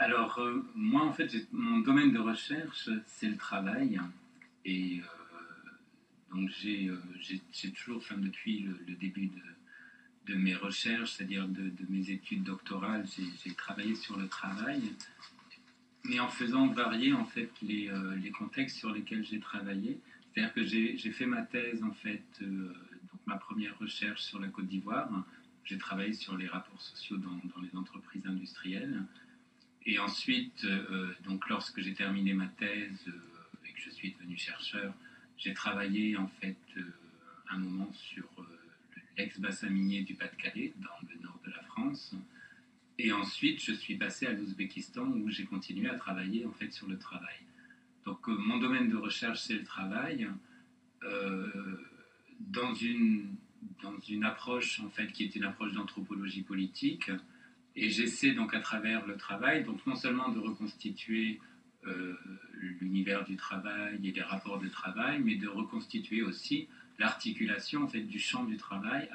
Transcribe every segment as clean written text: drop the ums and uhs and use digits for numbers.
Alors, moi, en fait, mon domaine de recherche, c'est le travail. Et donc, j'ai toujours, enfin, depuis le début de mes recherches, c'est-à-dire de mes études doctorales, j'ai travaillé sur le travail, mais en faisant varier, en fait, les contextes sur lesquels j'ai travaillé. C'est-à-dire que j'ai fait ma thèse, en fait, donc ma première recherche sur la Côte d'Ivoire. J'ai travaillé sur les rapports sociaux dans les entreprises industrielles. Et ensuite, donc lorsque j'ai terminé ma thèse et que je suis devenu chercheur, j'ai travaillé en fait un moment sur l'ex-bassin minier du Pas-de-Calais, dans le nord de la France. Et ensuite, je suis passé à l'Ouzbékistan où j'ai continué à travailler en fait sur le travail. Donc mon domaine de recherche, c'est le travail, euh, dans, une, dans une approche en fait qui est une approche d'anthropologie politique. Et j'essaie donc à travers le travail, donc non seulement de reconstituer euh, l'univers du travail et les rapports de travail, mais de reconstituer aussi l'articulation en fait du champ du travail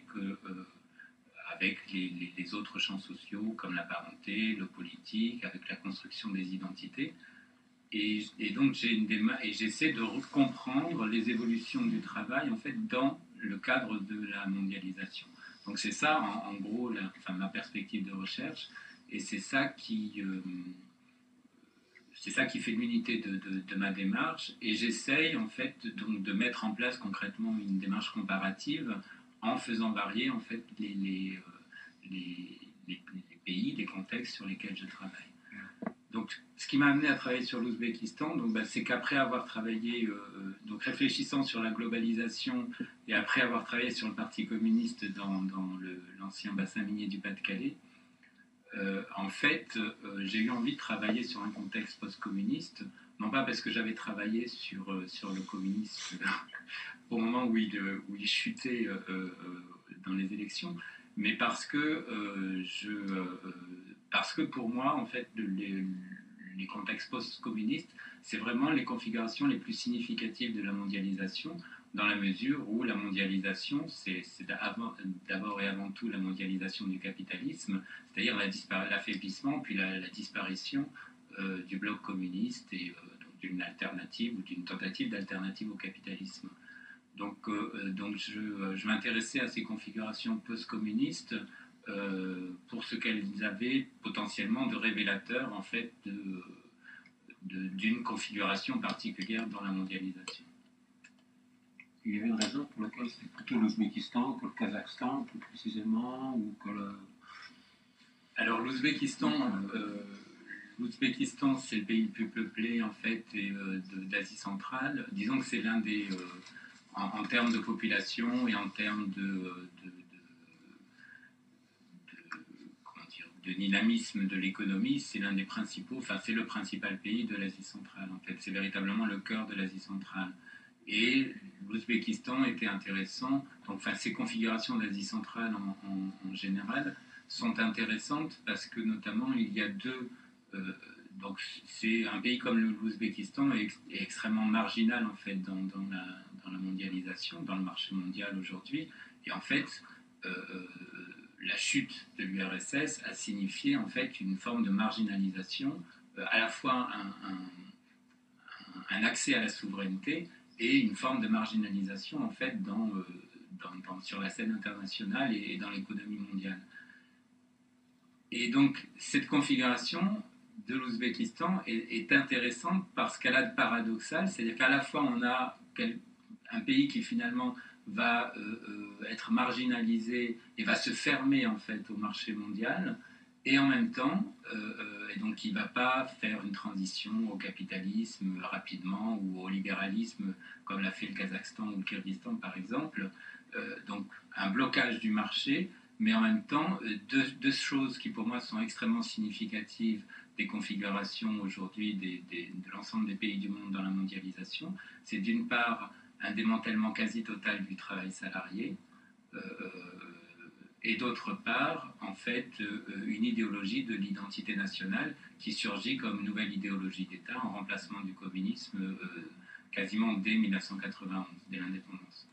avec les autres champs sociaux comme la parenté, le politique, avec la construction des identités. Et donc j'essaie de comprendre les évolutions du travail en fait dans le cadre de la mondialisation. Donc c'est ça en gros ma perspective de recherche, et c'est ça qui fait l'unité de ma démarche. Et j'essaye en fait donc de mettre en place concrètement une démarche comparative en faisant varier en fait les pays, les contextes sur lesquels je travaille. Donc, ce qui m'a amené à travailler sur l'Ouzbékistan, c'est qu'après avoir travaillé, donc réfléchissant sur la globalisation et après avoir travaillé sur le Parti communiste dans l'ancien bassin minier du Pas-de-Calais, en fait, j'ai eu envie de travailler sur un contexte post-communiste, non pas parce que j'avais travaillé sur le communisme au moment où il chutait dans les élections, mais parce que pour moi, en fait, les contextes post-communistes, c'est vraiment les configurations les plus significatives de la mondialisation, dans la mesure où la mondialisation, c'est d'abord et avant tout la mondialisation du capitalisme, c'est-à-dire l'affaiblissement puis la disparition du bloc communiste et d'une alternative ou d'une tentative d'alternative au capitalisme. Donc je m'intéressais à ces configurations post-communistes pour ce qu'elles avaient potentiellement de révélateur en fait d'une configuration particulière dans la mondialisation. Il y avait une raison pour laquelle c'était plutôt l'Ouzbékistan que le Kazakhstan, plus précisément, ou que le... Alors l'Ouzbékistan, c'est le pays le plus peuplé en fait d'Asie centrale. Disons que c'est l'un des en termes de population et en termes de dynamisme de l'économie, c'est l'un des principaux, enfin c'est le principal pays de l'Asie centrale en fait. C'est véritablement le cœur de l'Asie centrale. Et l'Ouzbékistan était intéressant. Donc, enfin, ces configurations d'Asie centrale en général sont intéressantes parce que notamment il y a donc c'est un pays comme l'Ouzbékistan est extrêmement marginal en fait dans la mondialisation, dans le marché mondial aujourd'hui. Et en fait, la chute de l'URSS a signifié en fait une forme de marginalisation, à la fois un accès à la souveraineté et une forme de marginalisation en fait sur la scène internationale et dans l'économie mondiale. Et donc cette configuration de l'Ouzbékistan est intéressante parce qu'elle a de paradoxal, c'est-à-dire qu'à la fois on a un pays qui finalement va être marginalisé et va se fermer en fait au marché mondial, et en même temps, et donc il ne va pas faire une transition au capitalisme rapidement ou au libéralisme comme l'a fait le Kazakhstan ou le Kyrgyzstan par exemple. Donc un blocage du marché, mais en même temps deux choses qui pour moi sont extrêmement significatives des configurations aujourd'hui de l'ensemble des pays du monde dans la mondialisation. C'est d'une part un démantèlement quasi total du travail salarié, et d'autre part, en fait, une idéologie de l'identité nationale qui surgit comme nouvelle idéologie d'État en remplacement du communisme quasiment dès 1991, dès l'indépendance.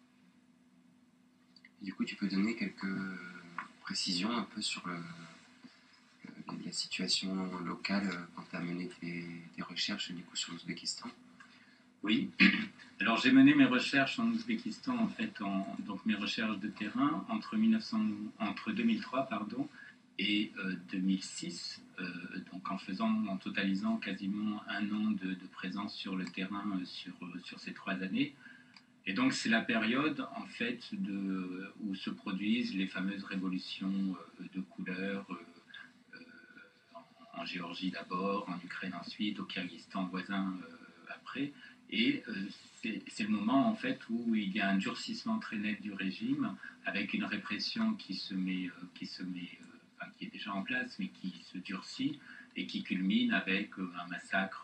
Du coup, tu peux donner quelques précisions un peu sur la situation locale quand tu as mené tes recherches du coup sur l'Ouzbékistan? Oui. Alors j'ai mené mes recherches en Ouzbékistan, en fait, donc mes recherches de terrain entre 2003 et 2006, donc en totalisant quasiment un an de présence sur le terrain sur ces 3 années. Et donc c'est la période en fait où se produisent les fameuses révolutions de couleur en Géorgie d'abord, en Ukraine ensuite, au Kyrgyzstan voisin après. Et c'est le moment en fait où il y a un durcissement très net du régime, avec une répression qui est déjà en place, mais qui se durcit et qui culmine avec un massacre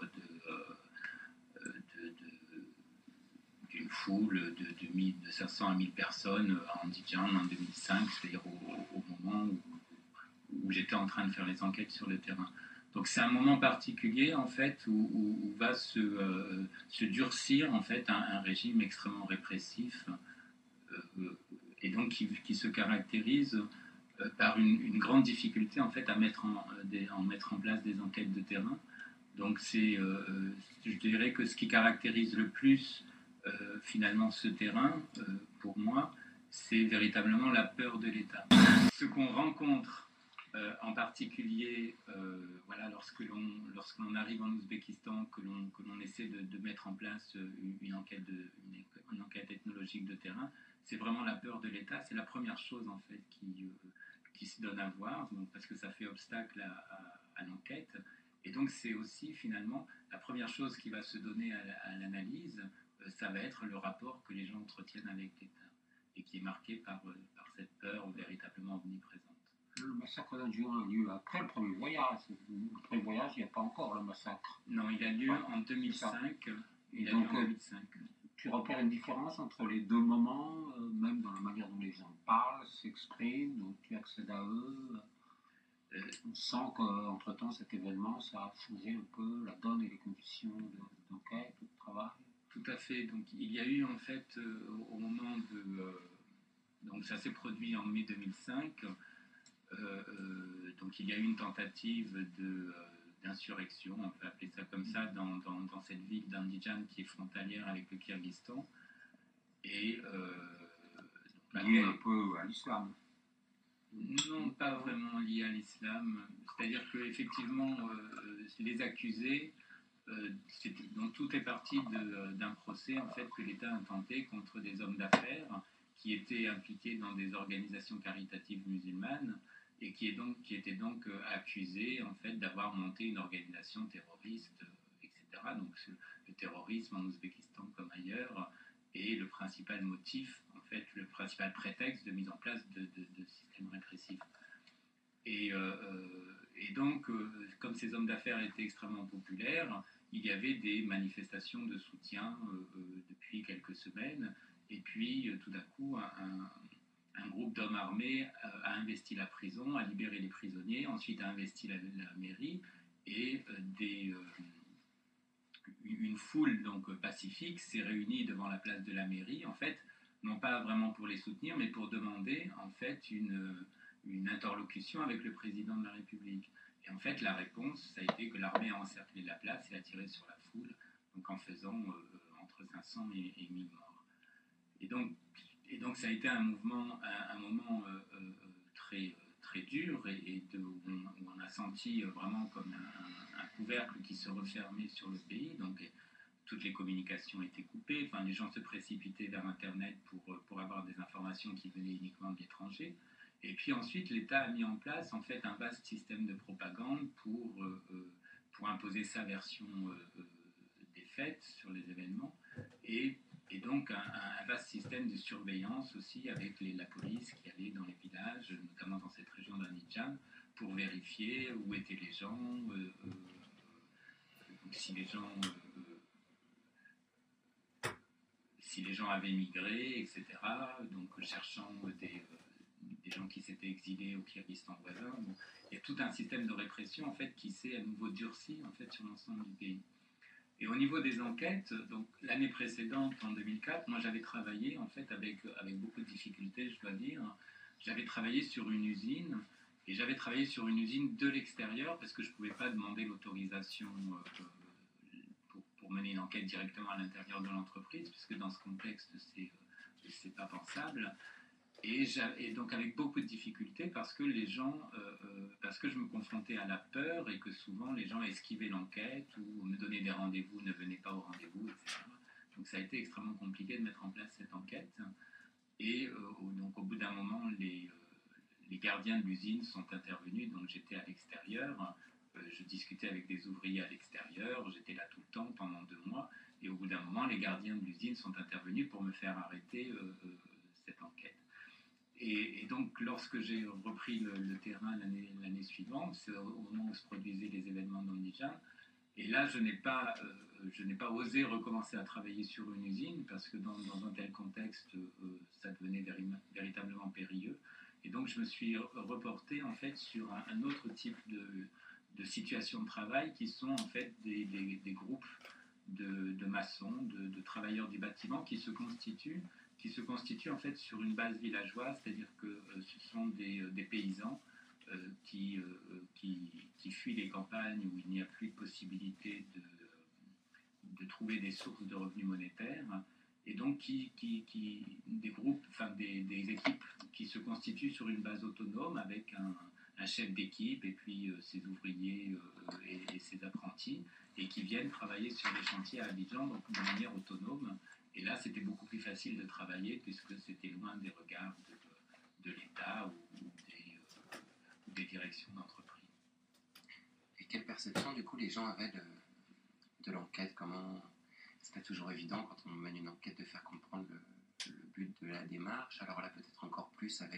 d'une foule de 500 à 1000 personnes en Andijane en 2005, c'est-à-dire au moment où j'étais en train de faire les enquêtes sur le terrain. Donc c'est un moment particulier en fait où va se durcir en fait un régime extrêmement répressif et donc qui se caractérise par une grande difficulté en fait à mettre en place des enquêtes de terrain. Donc je dirais que ce qui caractérise le plus finalement ce terrain pour moi, c'est véritablement la peur de l'État. Ce qu'on rencontre en particulier, voilà, lorsque l'on arrive en Ouzbékistan, que l'on essaie de mettre en place une enquête ethnologique de terrain, c'est vraiment la peur de l'État. C'est la première chose en fait qui se donne à voir, donc, parce que ça fait obstacle à l'enquête. Et donc c'est aussi finalement la première chose qui va se donner à l'analyse, ça va être le rapport que les gens entretiennent avec l'État, et qui est marqué par cette peur véritablement omniprésente. Le massacre d'Andijane a lieu après le premier voyage. Le premier voyage, il n'y a pas encore le massacre. Non, il a lieu en 2005. Donc, tu repères une différence entre les deux moments, même dans la manière dont les gens parlent, s'expriment, dont tu accèdes à eux. On sent qu'entre-temps, cet événement, ça a changé un peu la donne et les conditions d'enquête, de travail. Tout à fait. Donc, il y a eu en fait, au moment donc, ça s'est produit en mai 2005. Donc il y a eu une tentative d'insurrection, on peut appeler ça comme ça, dans cette ville d'Andijane qui est frontalière avec le Kyrgyzstan. Et lié un peu à l'islam. Non, pas vraiment lié à l'islam. C'est-à-dire qu'effectivement, les accusés, donc tout est parti d'un procès en fait que l'État a intenté contre des hommes d'affaires qui étaient impliqués dans des organisations caritatives musulmanes et qui étaient donc accusés en fait d'avoir monté une organisation terroriste, etc. Donc le terrorisme en Ouzbékistan comme ailleurs est le principal motif, en fait, le principal prétexte de mise en place de systèmes répressifs. Et donc, comme ces hommes d'affaires étaient extrêmement populaires, il y avait des manifestations de soutien depuis quelques semaines. Et puis, tout d'un coup, un groupe d'hommes armés a investi la prison, a libéré les prisonniers, ensuite a investi la mairie, et une foule donc pacifique s'est réunie devant la place de la mairie, en fait, non pas vraiment pour les soutenir, mais pour demander en fait une interlocution avec le président de la République. Et en fait, la réponse, ça a été que l'armée a encerclé la place et a tiré sur la foule, donc en faisant entre 500 et 1000 morts. Et donc ça a été un moment très dur où on a senti vraiment comme un couvercle qui se refermait sur le pays. Donc toutes les communications étaient coupées. Enfin, les gens se précipitaient vers Internet pour avoir des informations qui venaient uniquement de l'étranger. Et puis ensuite, l'État a mis en place en fait un vaste système de propagande pour imposer sa version des faits sur les événements. Et donc un vaste système de surveillance aussi avec la police qui allait dans les villages, notamment dans cette région d'Andijane, pour vérifier où étaient les gens, si les gens avaient migré, etc. Donc cherchant des gens qui s'étaient exilés au Kyrgyzstan voisin. Donc, il y a tout un système de répression en fait qui s'est à nouveau durci en fait sur l'ensemble du pays. Et au niveau des enquêtes, donc l'année précédente, en 2004, moi j'avais travaillé en fait avec beaucoup de difficultés, je dois dire. J'avais travaillé sur une usine Et j'avais travaillé sur une usine de l'extérieur parce que je ne pouvais pas demander l'autorisation pour mener une enquête directement à l'intérieur de l'entreprise, puisque dans ce contexte, c'est pas pensable. Et donc avec beaucoup de difficultés parce que les gens, parce que je me confrontais à la peur et que souvent les gens esquivaient l'enquête ou me donnaient des rendez-vous, ne venaient pas au rendez-vous, etc. Donc ça a été extrêmement compliqué de mettre en place cette enquête. Et donc au bout d'un moment, les gardiens de l'usine sont intervenus, donc j'étais à l'extérieur, je discutais avec des ouvriers à l'extérieur, j'étais là tout le temps pendant 2 mois, et au bout d'un moment, les gardiens de l'usine sont intervenus pour me faire arrêter cette enquête. Et donc, lorsque j'ai repris le terrain l'année suivante, c'est au moment où se produisaient les événements d'Andijan, et là, je n'ai pas osé recommencer à travailler sur une usine, parce que dans un tel contexte, ça devenait véritablement périlleux. Et donc, je me suis reporté en fait sur un autre type de situations de travail qui sont en fait des groupes de maçons, de travailleurs du bâtiment qui se constituent en fait sur une base villageoise, c'est-à-dire que ce sont des paysans qui fuient les campagnes où il n'y a plus de possibilité de trouver des sources de revenus monétaires, et donc des groupes, enfin des équipes qui se constituent sur une base autonome avec un chef d'équipe et puis ses ouvriers et ses apprentis, et qui viennent travailler sur les chantiers à Abidjan donc de manière autonome. Et là, c'était beaucoup plus facile de travailler puisque c'était loin des regards de l'État ou des directions d'entreprise. Et quelle perception, du coup, les gens avaient de l'enquête? Comment... C'est pas toujours évident quand on mène une enquête de faire comprendre le but de la démarche. Alors là, peut-être encore plus avec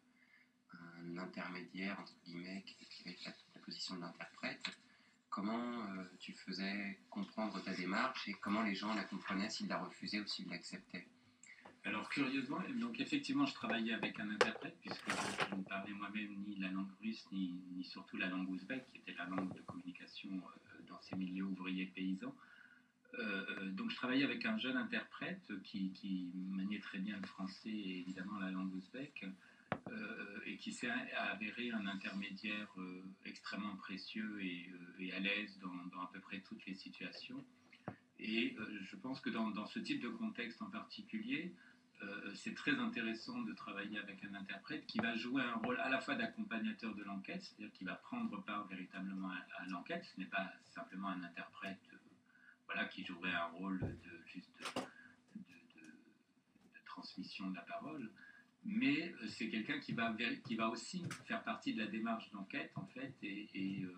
un intermédiaire, entre guillemets, qui avait la position de l'interprète. Comment tu faisais comprendre ta démarche et comment les gens la comprenaient, s'ils la refusaient ou s'ils l'acceptaient? Alors curieusement, donc effectivement, je travaillais avec un interprète puisque je ne parlais moi-même ni la langue russe ni surtout la langue ouzbek, qui était la langue de communication dans ces milieux ouvriers paysans. Donc je travaillais avec un jeune interprète qui maniait très bien le français et évidemment la langue ouzbek, et qui s'est avéré un intermédiaire extrêmement précieux et à l'aise dans à peu près toutes les situations. Et je pense que dans ce type de contexte en particulier, c'est très intéressant de travailler avec un interprète qui va jouer un rôle à la fois d'accompagnateur de l'enquête, c'est-à-dire qu'il va prendre part véritablement à l'enquête. Ce n'est pas simplement un interprète qui jouerait un rôle de transmission de la parole, mais c'est quelqu'un qui va aussi faire partie de la démarche d'enquête en fait, et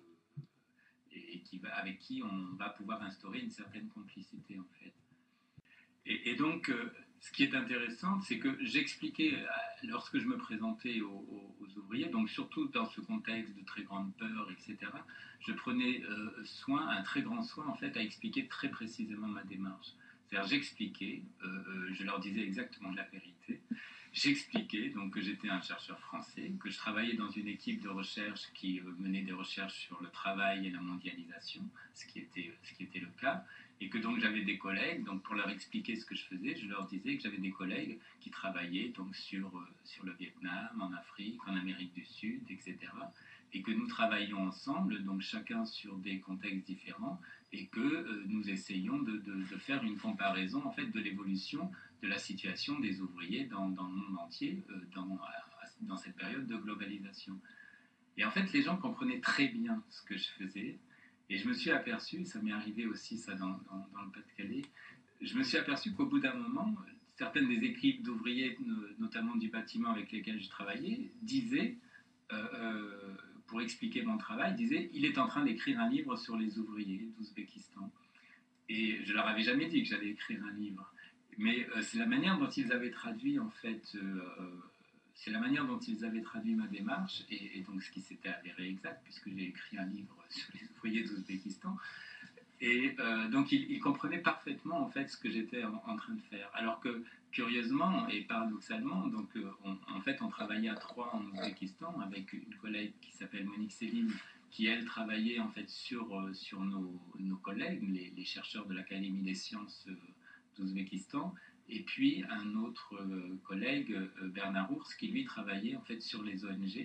avec qui on va pouvoir instaurer une certaine complicité en fait. Et donc, ce qui est intéressant, c'est que j'expliquais, lorsque je me présentais aux ouvriers, donc surtout dans ce contexte de très grande peur, etc., je prenais un très grand soin, en fait, à expliquer très précisément ma démarche. C'est-à-dire, j'expliquais, je leur disais exactement la vérité. J'expliquais donc que j'étais un chercheur français, que je travaillais dans une équipe de recherche qui menait des recherches sur le travail et la mondialisation, ce qui était le cas, et que donc j'avais des collègues, donc pour leur expliquer ce que je faisais, je leur disais que j'avais des collègues qui travaillaient donc sur le Vietnam, en Afrique, en Amérique du Sud, etc., et que nous travaillions ensemble, donc chacun sur des contextes différents, et que nous essayons de faire une comparaison en fait de l'évolution de la situation des ouvriers dans le monde entier, dans cette période de globalisation. Et en fait, les gens comprenaient très bien ce que je faisais, et je me suis aperçu, ça m'est arrivé aussi ça dans le Pas-de-Calais, je me suis aperçu qu'au bout d'un moment, certaines des équipes d'ouvriers, notamment du bâtiment avec lesquels je travaillais, disaient, pour expliquer mon travail, disaient « il est en train d'écrire un livre sur les ouvriers d'Ouzbékistan ». Et je leur avais jamais dit que j'allais écrire un livre. Mais c'est la manière dont ils avaient traduit, en fait, c'est la manière dont ils avaient traduit ma démarche, et donc ce qui s'était avéré exact, puisque j'ai écrit un livre sur les ouvriers d'Ouzbékistan. Et donc ils comprenaient parfaitement, en fait, ce que j'étais en train de faire. Alors que, curieusement et paradoxalement, donc, en fait, on travaillait à 3 en Ouzbékistan, avec une collègue qui s'appelle Monique Céline, qui, elle, travaillait, en fait, sur nos collègues, les chercheurs de l'Académie des sciences d'Ouzbékistan, et puis un autre collègue, Bernard Ours, qui lui travaillait en fait sur les ONG,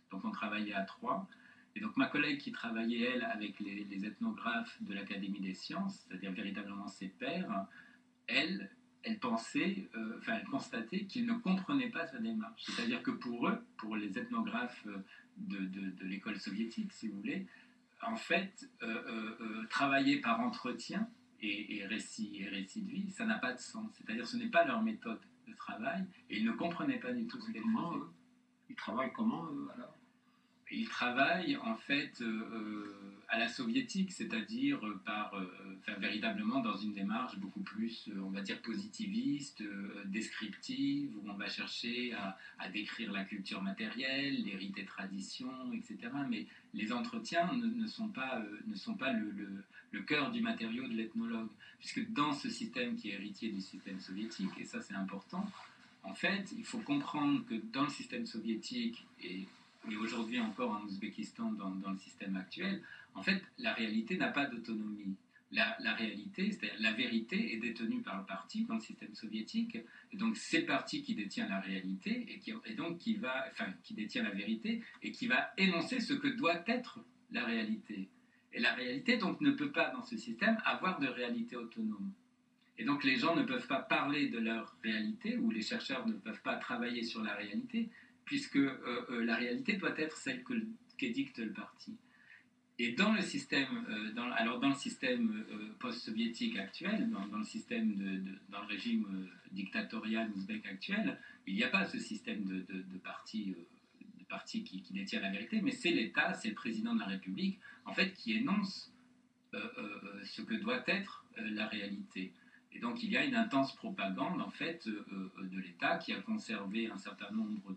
Donc on travaillait à trois. Et donc ma collègue qui travaillait, elle, avec les ethnographes de l'Académie des sciences, c'est-à-dire véritablement ses pairs, elle pensait, elle constatait qu'ils ne comprenaient pas sa démarche. C'est-à-dire que pour eux, pour les ethnographes de l'école soviétique, si vous voulez, en fait, travailler par entretien et récit de vie, ça n'a pas de sens. C'est-à-dire que ce n'est pas leur méthode de travail et ils ne comprenaient pas du tout ce qu'elle faisait. Ils travaillent comment, alors? Ils travaillent en fait à la soviétique, c'est-à-dire véritablement dans une démarche beaucoup plus, on va dire, positiviste, descriptive, où on va chercher à décrire la culture matérielle, les rites et traditions, etc. Mais les entretiens ne sont pas le cœur du matériau de l'ethnologue, puisque dans ce système qui est héritier du système soviétique, et ça c'est important, en fait, il faut comprendre que dans le système soviétique et aujourd'hui encore en Ouzbékistan dans le système actuel, en fait, la réalité n'a pas d'autonomie. La réalité, c'est-à-dire la vérité, est détenue par le parti dans le système soviétique, et donc c'est le parti qui détient la réalité qui détient la vérité et qui va énoncer ce que doit être la réalité. Et la réalité donc ne peut pas dans ce système avoir de réalité autonome. Et donc les gens ne peuvent pas parler de leur réalité, ou les chercheurs ne peuvent pas travailler sur la réalité, puisque la réalité doit être celle qu'édicte le parti. Et dans le système, dans le système post-soviétique actuel, dans le régime dictatorial ouzbek actuel, il n'y a pas ce système de parti qui détient la vérité, mais c'est l'État, c'est le président de la République, en fait, qui énonce ce que doit être la réalité. Et donc il y a une intense propagande en fait de l'État qui a conservé un certain nombre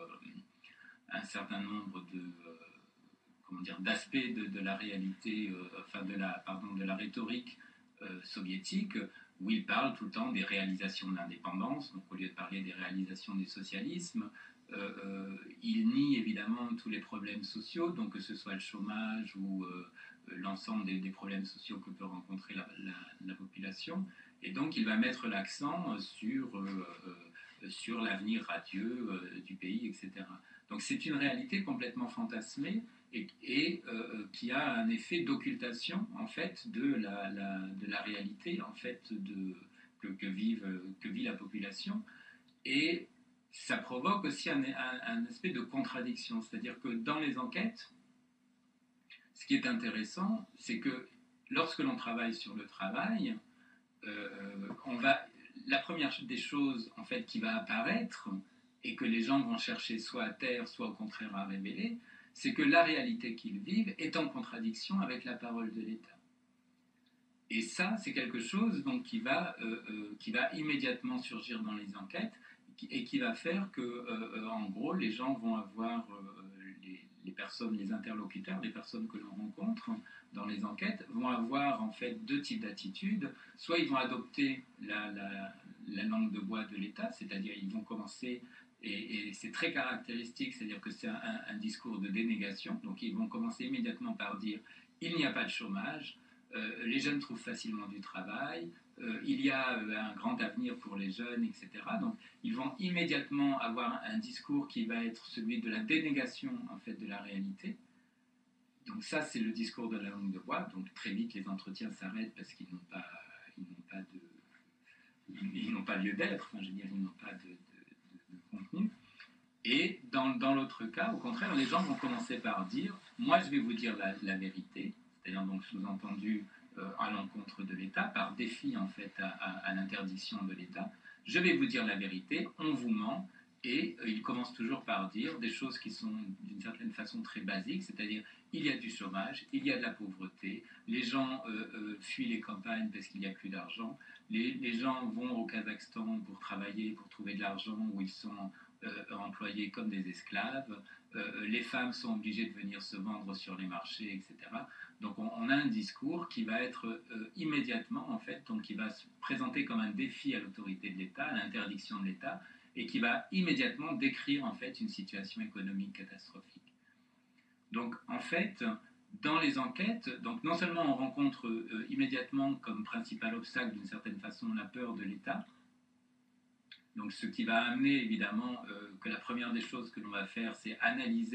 d'aspects de la réalité, de la rhétorique soviétique, où il parle tout le temps des réalisations de l'indépendance, donc au lieu de parler des réalisations du socialisme. Il nie évidemment tous les problèmes sociaux, donc que ce soit le chômage ou l'ensemble des problèmes sociaux que peut rencontrer la population. Et donc il va mettre l'accent sur l'avenir radieux du pays, etc. Donc c'est une réalité complètement fantasmée et qui a un effet d'occultation en fait de la réalité en fait que vit la population. Et ça provoque aussi un aspect de contradiction, c'est-à-dire que dans les enquêtes, ce qui est intéressant, c'est que lorsque l'on travaille sur le travail, la première des choses en fait qui va apparaître et que les gens vont chercher soit à taire, soit au contraire à révéler, c'est que la réalité qu'ils vivent est en contradiction avec la parole de l'État. Et ça, c'est quelque chose donc, qui va immédiatement surgir dans les enquêtes et qui va faire que, en gros, les gens vont avoir, les personnes, les interlocuteurs, les personnes que l'on rencontre dans les enquêtes, vont avoir en fait deux types d'attitudes. Soit ils vont adopter la langue de bois de l'État, c'est-à-dire ils vont commencer, et c'est très caractéristique, c'est-à-dire que c'est un discours de dénégation, donc ils vont commencer immédiatement par dire « il n'y a pas de chômage », les jeunes trouvent facilement du travail, il y a un grand avenir pour les jeunes, etc. Donc, ils vont immédiatement avoir un discours qui va être celui de la dénégation en fait, de la réalité. Donc ça, c'est le discours de la langue de bois. Donc très vite, les entretiens s'arrêtent parce qu'ils n'ont pas lieu d'être. Enfin, je veux dire, ils n'ont pas de contenu. Et dans l'autre cas, au contraire, les gens vont commencer par dire « moi, je vais vous dire la vérité », c'est-à-dire donc sous-entendu à l'encontre de l'État, par défi en fait à l'interdiction de l'État. Je vais vous dire la vérité, on vous ment, et il commence toujours par dire des choses qui sont d'une certaine façon très basiques, c'est-à-dire il y a du chômage, il y a de la pauvreté, les gens fuient les campagnes parce qu'il n'y a plus d'argent, les gens vont au Kazakhstan pour travailler, pour trouver de l'argent, où ils sont employés comme des esclaves, les femmes sont obligées de venir se vendre sur les marchés, etc. Donc on a un discours qui va être immédiatement, en fait, donc qui va se présenter comme un défi à l'autorité de l'État, à l'interdiction de l'État, et qui va immédiatement décrire en fait une situation économique catastrophique. Donc en fait, dans les enquêtes, donc non seulement on rencontre immédiatement comme principal obstacle d'une certaine façon la peur de l'État, donc ce qui va amener évidemment que la première des choses que l'on va faire, c'est analyser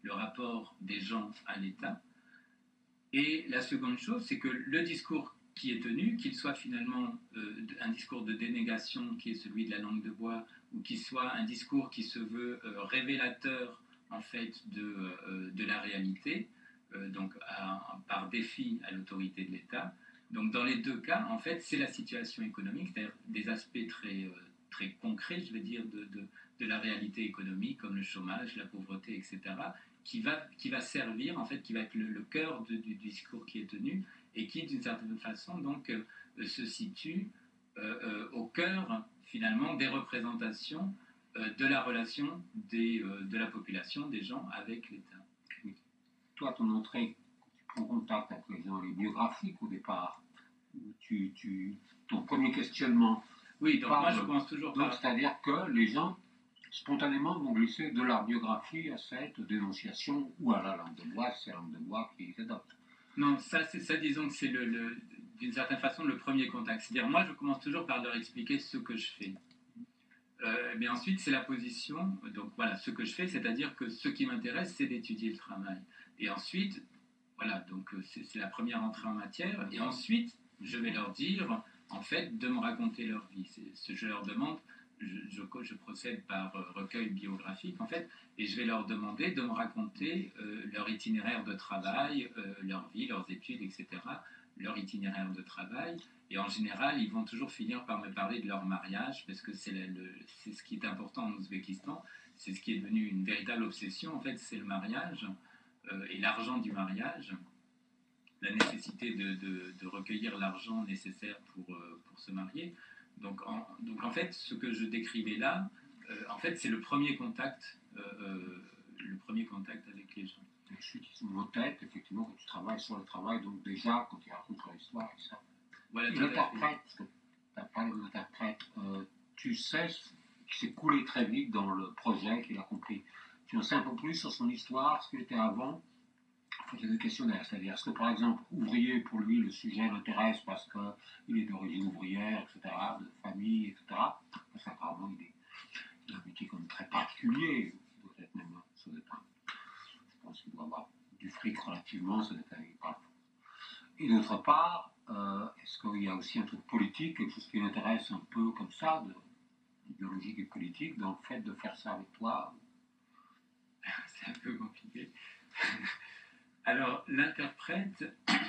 le rapport des gens à l'État. Et la seconde chose, c'est que le discours qui est tenu, qu'il soit finalement un discours de dénégation qui est celui de la langue de bois, ou qu'il soit un discours qui se veut révélateur en fait de la réalité, donc par défi à l'autorité de l'État. Donc dans les deux cas, en fait, c'est la situation économique, c'est-à-dire des aspects très concrets, je veux dire, de la réalité économique, comme le chômage, la pauvreté, etc., qui va servir, en fait, qui va être le cœur du discours qui est tenu, et qui, d'une certaine façon, donc, se situe au cœur, finalement, des représentations de la relation de la population, des gens, avec l'État. Toi, ton entrée, tu prends contact avec les gens, les biographiques au départ, ton premier questionnement. Oui, donc moi, je commence toujours par... C'est-à-dire que les gens, spontanément, vont glisser de leur biographie à cette dénonciation ou à la langue de bois, c'est la langue de bois qui les adopte. Non, ça, disons que c'est d'une certaine façon le premier contact. C'est-à-dire, moi, je commence toujours par leur expliquer ce que je fais. Mais ensuite, c'est la position. Donc voilà, ce que je fais, c'est-à-dire que ce qui m'intéresse, c'est d'étudier le travail. Et ensuite, voilà, donc c'est la première entrée en matière. Et ensuite, je vais leur dire, en fait, de me raconter leur vie. Je leur demande, je procède par recueil biographique, en fait, et je vais leur demander de me raconter leur itinéraire de travail, leur vie, leurs études, etc., leur itinéraire de travail. Et en général, ils vont toujours finir par me parler de leur mariage, parce que c'est ce qui est important en Ouzbékistan, c'est ce qui est devenu une véritable obsession, en fait, c'est le mariage et l'argent du mariage, la nécessité de recueillir l'argent nécessaire pour se marier. Donc en fait, ce que je décrivais là, en fait, c'est le premier contact avec les gens. Je suis en tête, effectivement, que tu travailles sur le travail, donc déjà, quand tu racontes l'histoire et ça. Voilà, l'interprète, parce que tu as parlé de l'interprète, tu sais qu'il s'est coulé très vite dans le projet, qu'il a compris. Tu en sais un peu plus sur son histoire, ce qu'il était avant. Il y a deux questions derrière. C'est-à-dire, est-ce que, par exemple, ouvrier, pour lui, le sujet l'intéresse parce qu'il est d'origine ouvrière, etc., de famille, etc. Parce qu'apparemment, il a un métier comme très particulier. Peut-être même, ça doit être, je pense qu'il doit avoir du fric relativement, ça doit être pas. Et d'autre part, est-ce qu'il y a aussi un truc politique, quelque chose qui l'intéresse un peu comme ça, idéologique et politique, dans le fait de faire ça avec toi? C'est un peu compliqué. Alors, l'interprète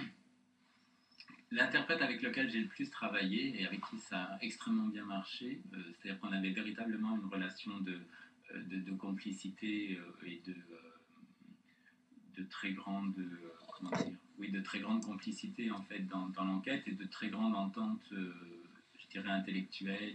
avec lequel j'ai le plus travaillé et avec qui ça a extrêmement bien marché, c'est-à-dire qu'on avait véritablement une relation de complicité et de très grande, de très grande complicité en fait dans l'enquête et de très grande entente, je dirais intellectuelle.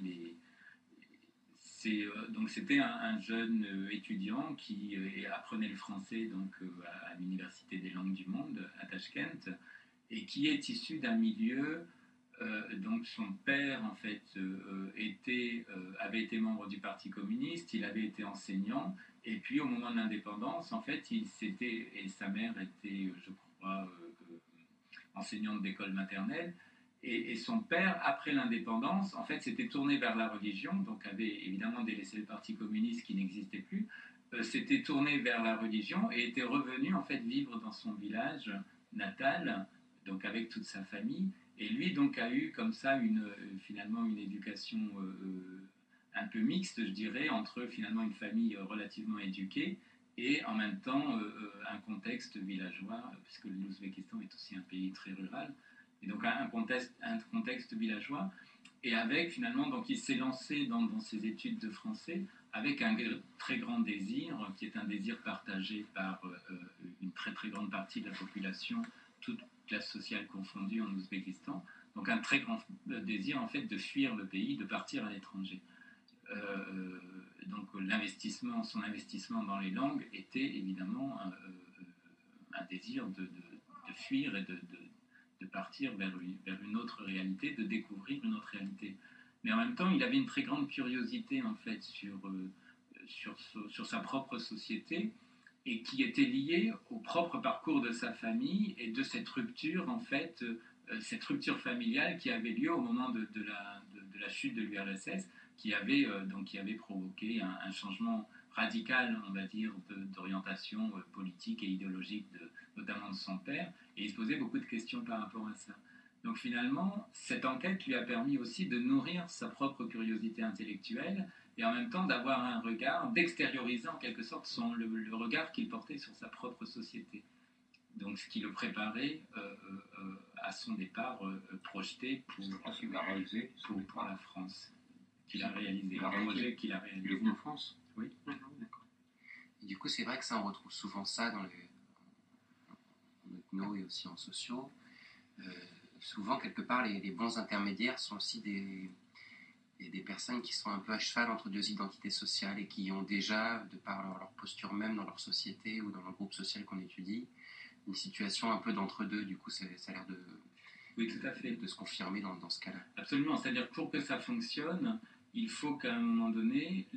Donc c'était un jeune étudiant qui apprenait le français donc à l'université des langues du monde à Tachkent et qui est issu d'un milieu. Donc son père en fait avait été membre du Parti communiste, il avait été enseignant et puis au moment de l'indépendance en fait et sa mère était je crois enseignante d'école maternelle. Et son père, après l'indépendance, en fait, s'était tourné vers la religion, donc avait évidemment délaissé le Parti communiste qui n'existait plus, s'était tourné vers la religion et était revenu en fait vivre dans son village natal, donc avec toute sa famille. Et lui donc a eu comme ça finalement une éducation un peu mixte, je dirais, entre finalement une famille relativement éduquée et en même temps un contexte villageois, puisque l'Ouzbékistan est aussi un pays très rural. Et donc un contexte villageois, et avec finalement, donc il s'est lancé dans ses études de français avec un très grand désir, qui est un désir partagé par une très très grande partie de la population, toute classe sociale confondue en Ouzbékistan, donc un très grand désir en fait de fuir le pays, de partir à l'étranger. Donc son investissement dans les langues était évidemment un désir de fuir et de partir vers une autre réalité, de découvrir une autre réalité. Mais en même temps, il avait une très grande curiosité en fait sur sa propre société et qui était liée au propre parcours de sa famille et de cette rupture en fait, cette rupture familiale qui avait lieu au moment de la chute de l'URSS, qui avait provoqué un changement radicale, on va dire, d'orientation politique et idéologique, notamment de son père, et il se posait beaucoup de questions par rapport à ça. Donc finalement, cette enquête lui a permis aussi de nourrir sa propre curiosité intellectuelle et en même temps d'avoir un regard, d'extérioriser en quelque sorte le regard qu'il portait sur sa propre société. Donc ce qui le préparait à son départ projeté pour la France, qu'il a réalisé, un projet qu'il a réalisé. Il est venu en France? Oui. D'accord. Et du coup, c'est vrai que ça, on retrouve souvent ça en ethno et aussi en sociaux. Souvent, quelque part, les bons intermédiaires sont aussi des personnes qui sont un peu à cheval entre deux identités sociales et qui ont déjà, de par leur posture même dans leur société ou dans le groupe social qu'on étudie, une situation un peu d'entre-deux. Du coup, ça a l'air oui, tout à fait, de se confirmer dans ce cas-là. Absolument, c'est-à-dire que pour que ça fonctionne, il faut qu'à un moment donné,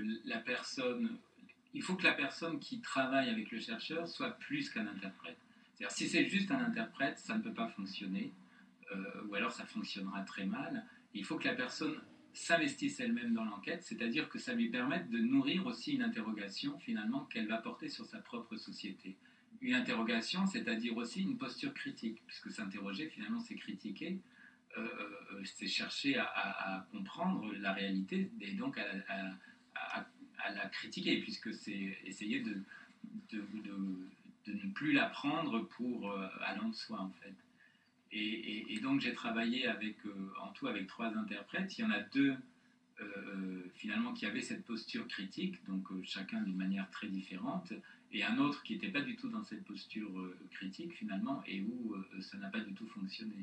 il faut que la personne qui travaille avec le chercheur soit plus qu'un interprète. C'est-à-dire, si c'est juste un interprète, ça ne peut pas fonctionner, ou alors ça fonctionnera très mal. Il faut que la personne s'investisse elle-même dans l'enquête, c'est-à-dire que ça lui permette de nourrir aussi une interrogation, finalement, qu'elle va porter sur sa propre société. Une interrogation, c'est-à-dire aussi une posture critique, puisque s'interroger, finalement, c'est critiquer, c'est chercher à comprendre la réalité et donc à la critiquer, puisque c'est essayer de ne plus la prendre pour allant de soi, en fait. Et donc j'ai travaillé en tout avec 3 interprètes. Il y en a 2 finalement qui avaient cette posture critique, donc chacun d'une manière très différente, et un autre qui n'était pas du tout dans cette posture critique finalement, et où ça n'a pas du tout fonctionné.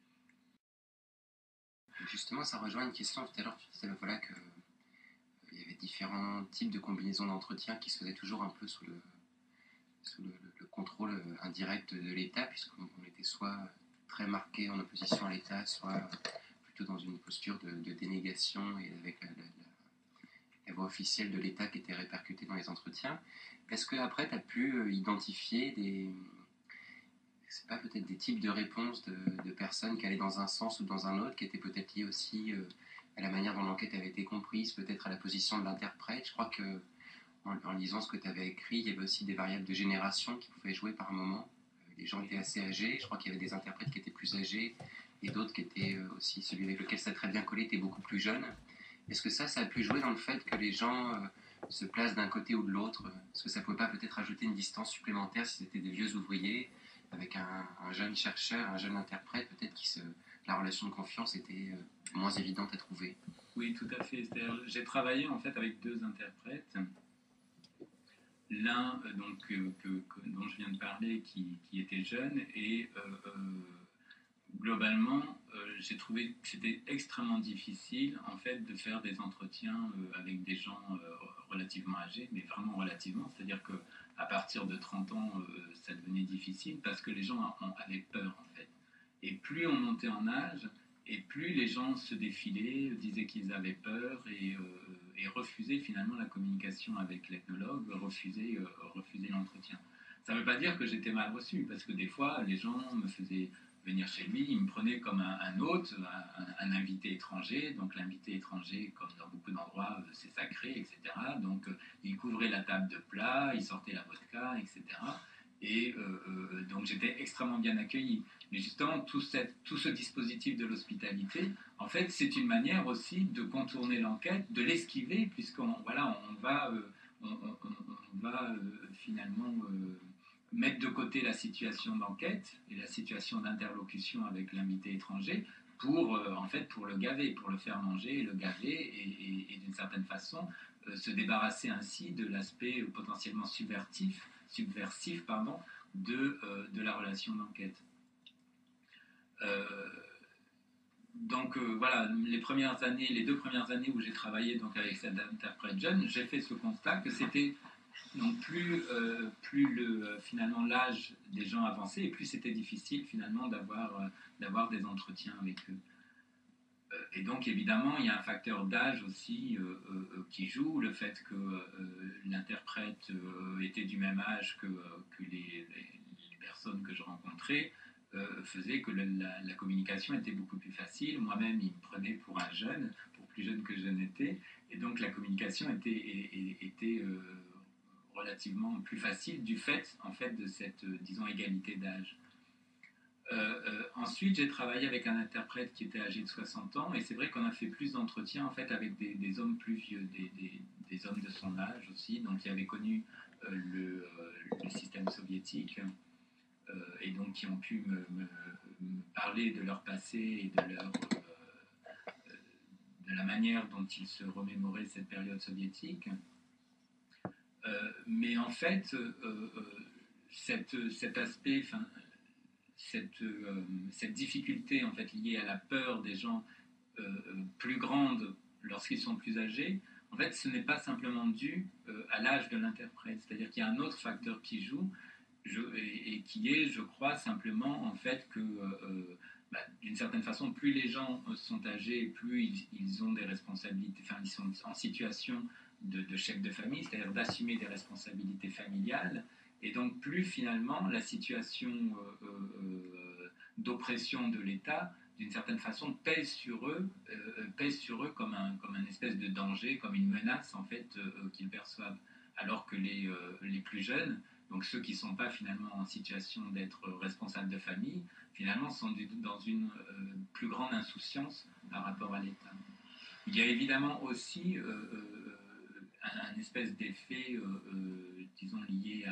Justement, ça rejoint une question tout à l'heure, tu disais voilà, qu'il y avait différents types de combinaisons d'entretien qui se faisaient toujours un peu sous le contrôle indirect de l'État, puisqu'on était soit très marqué en opposition à l'État, soit plutôt dans une posture de dénégation et avec la voix officielle de l'État qui était répercutée dans les entretiens. Est-ce qu'après, tu as pu identifier peut-être des types de réponses de personnes qui allaient dans un sens ou dans un autre, qui étaient peut-être liées aussi à la manière dont l'enquête avait été comprise, peut-être à la position de l'interprète? Je crois que en lisant ce que tu avais écrit, il y avait aussi des variables de génération qui pouvaient jouer par moment. Les gens étaient assez âgés, je crois qu'il y avait des interprètes qui étaient plus âgés et d'autres qui étaient aussi, celui avec lequel ça a très bien collé était beaucoup plus jeune. Est-ce que ça a pu jouer dans le fait que les gens se placent d'un côté ou de l'autre? Est-ce que ça ne pouvait pas peut-être ajouter une distance supplémentaire si c'était des vieux ouvriers avec un jeune chercheur, un jeune interprète, peut-être la relation de confiance était moins évidente à trouver? Oui, tout à fait. C'est-à-dire, j'ai travaillé en fait avec 2 interprètes. L'un dont je viens de parler qui était jeune et globalement j'ai trouvé que c'était extrêmement difficile en fait de faire des entretiens avec des gens relativement âgés, mais vraiment relativement, c'est-à-dire que à partir de 30 ans ça devenait difficile parce que les gens avaient peur en fait, et plus on montait en âge et plus les gens se défilaient, disaient qu'ils avaient peur et refusaient finalement la communication avec l'ethnologue, refusaient l'entretien. Ça ne veut pas dire que j'étais mal reçu, parce que des fois, les gens me faisaient venir chez lui, ils me prenaient comme un hôte, un invité étranger. Donc l'invité étranger, comme dans beaucoup d'endroits, c'est sacré, etc. Donc il couvrait la table de plats, il sortait la vodka, etc. Et donc j'étais extrêmement bien accueilli. Mais justement, tout ce dispositif de l'hospitalité, en fait, c'est une manière aussi de contourner l'enquête, de l'esquiver, puisqu'on va finalement mettre de côté la situation d'enquête et la situation d'interlocution avec l'invité étranger pour le gaver, pour le faire manger et le gaver et d'une certaine façon se débarrasser ainsi de l'aspect potentiellement subversif de la relation d'enquête. Donc voilà, les 2 premières années où j'ai travaillé donc avec cet interprète jeune, j'ai fait ce constat que c'était donc plus finalement l'âge des gens avançait et plus c'était difficile finalement d'avoir des entretiens avec eux. Et donc évidemment il y a un facteur d'âge aussi qui joue, le fait que l'interprète était du même âge que les personnes que je rencontrais faisait que la communication était beaucoup plus facile. Moi-même, il me prenait pour un jeune, pour plus jeune que je n'étais, et donc la communication était relativement plus facile du fait, en fait, de cette, disons, égalité d'âge. Ensuite, j'ai travaillé avec un interprète qui était âgé de 60 ans, et c'est vrai qu'on a fait plus d'entretiens en fait avec des hommes plus vieux, des hommes de son âge aussi, donc qui avaient connu le système soviétique, et donc qui ont pu me parler de leur passé et de la manière dont ils se remémoraient cette période soviétique. Mais en fait, cet aspect, cette difficulté en fait liée à la peur des gens plus grande lorsqu'ils sont plus âgés, en fait, ce n'est pas simplement dû à l'âge de l'interprète. C'est-à-dire qu'il y a un autre facteur qui joue, et qui est, je crois, simplement en fait que, d'une certaine façon, plus les gens sont âgés, plus ils ont des responsabilités, enfin, ils sont en situation de chef de famille, c'est-à-dire d'assumer des responsabilités familiales, et donc plus finalement la situation d'oppression de l'État, d'une certaine façon, pèse sur eux comme un espèce de danger, comme une menace en fait qu'ils perçoivent. Alors que les plus jeunes, donc ceux qui ne sont pas finalement en situation d'être responsables de famille, finalement sont dans une plus grande insouciance par rapport à l'État. Il y a évidemment aussi un espèce d'effet, disons,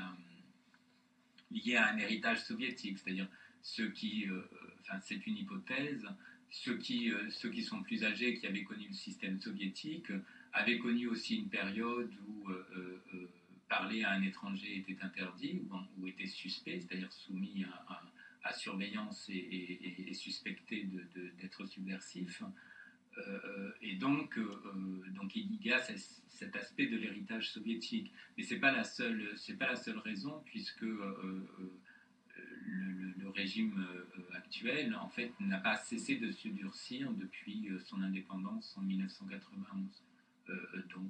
lié à un héritage soviétique, c'est-à-dire ceux qui, enfin c'est une hypothèse, ceux qui sont plus âgés, qui avaient connu le système soviétique, avaient connu aussi une période où parler à un étranger était interdit, ou était suspect, c'est-à-dire soumis à surveillance et suspecté d'être subversif. Et donc il y a cet aspect de l'héritage soviétique. Mais c'est pas la seule raison, puisque le régime actuel, en fait, n'a pas cessé de se durcir depuis son indépendance en 1991. Donc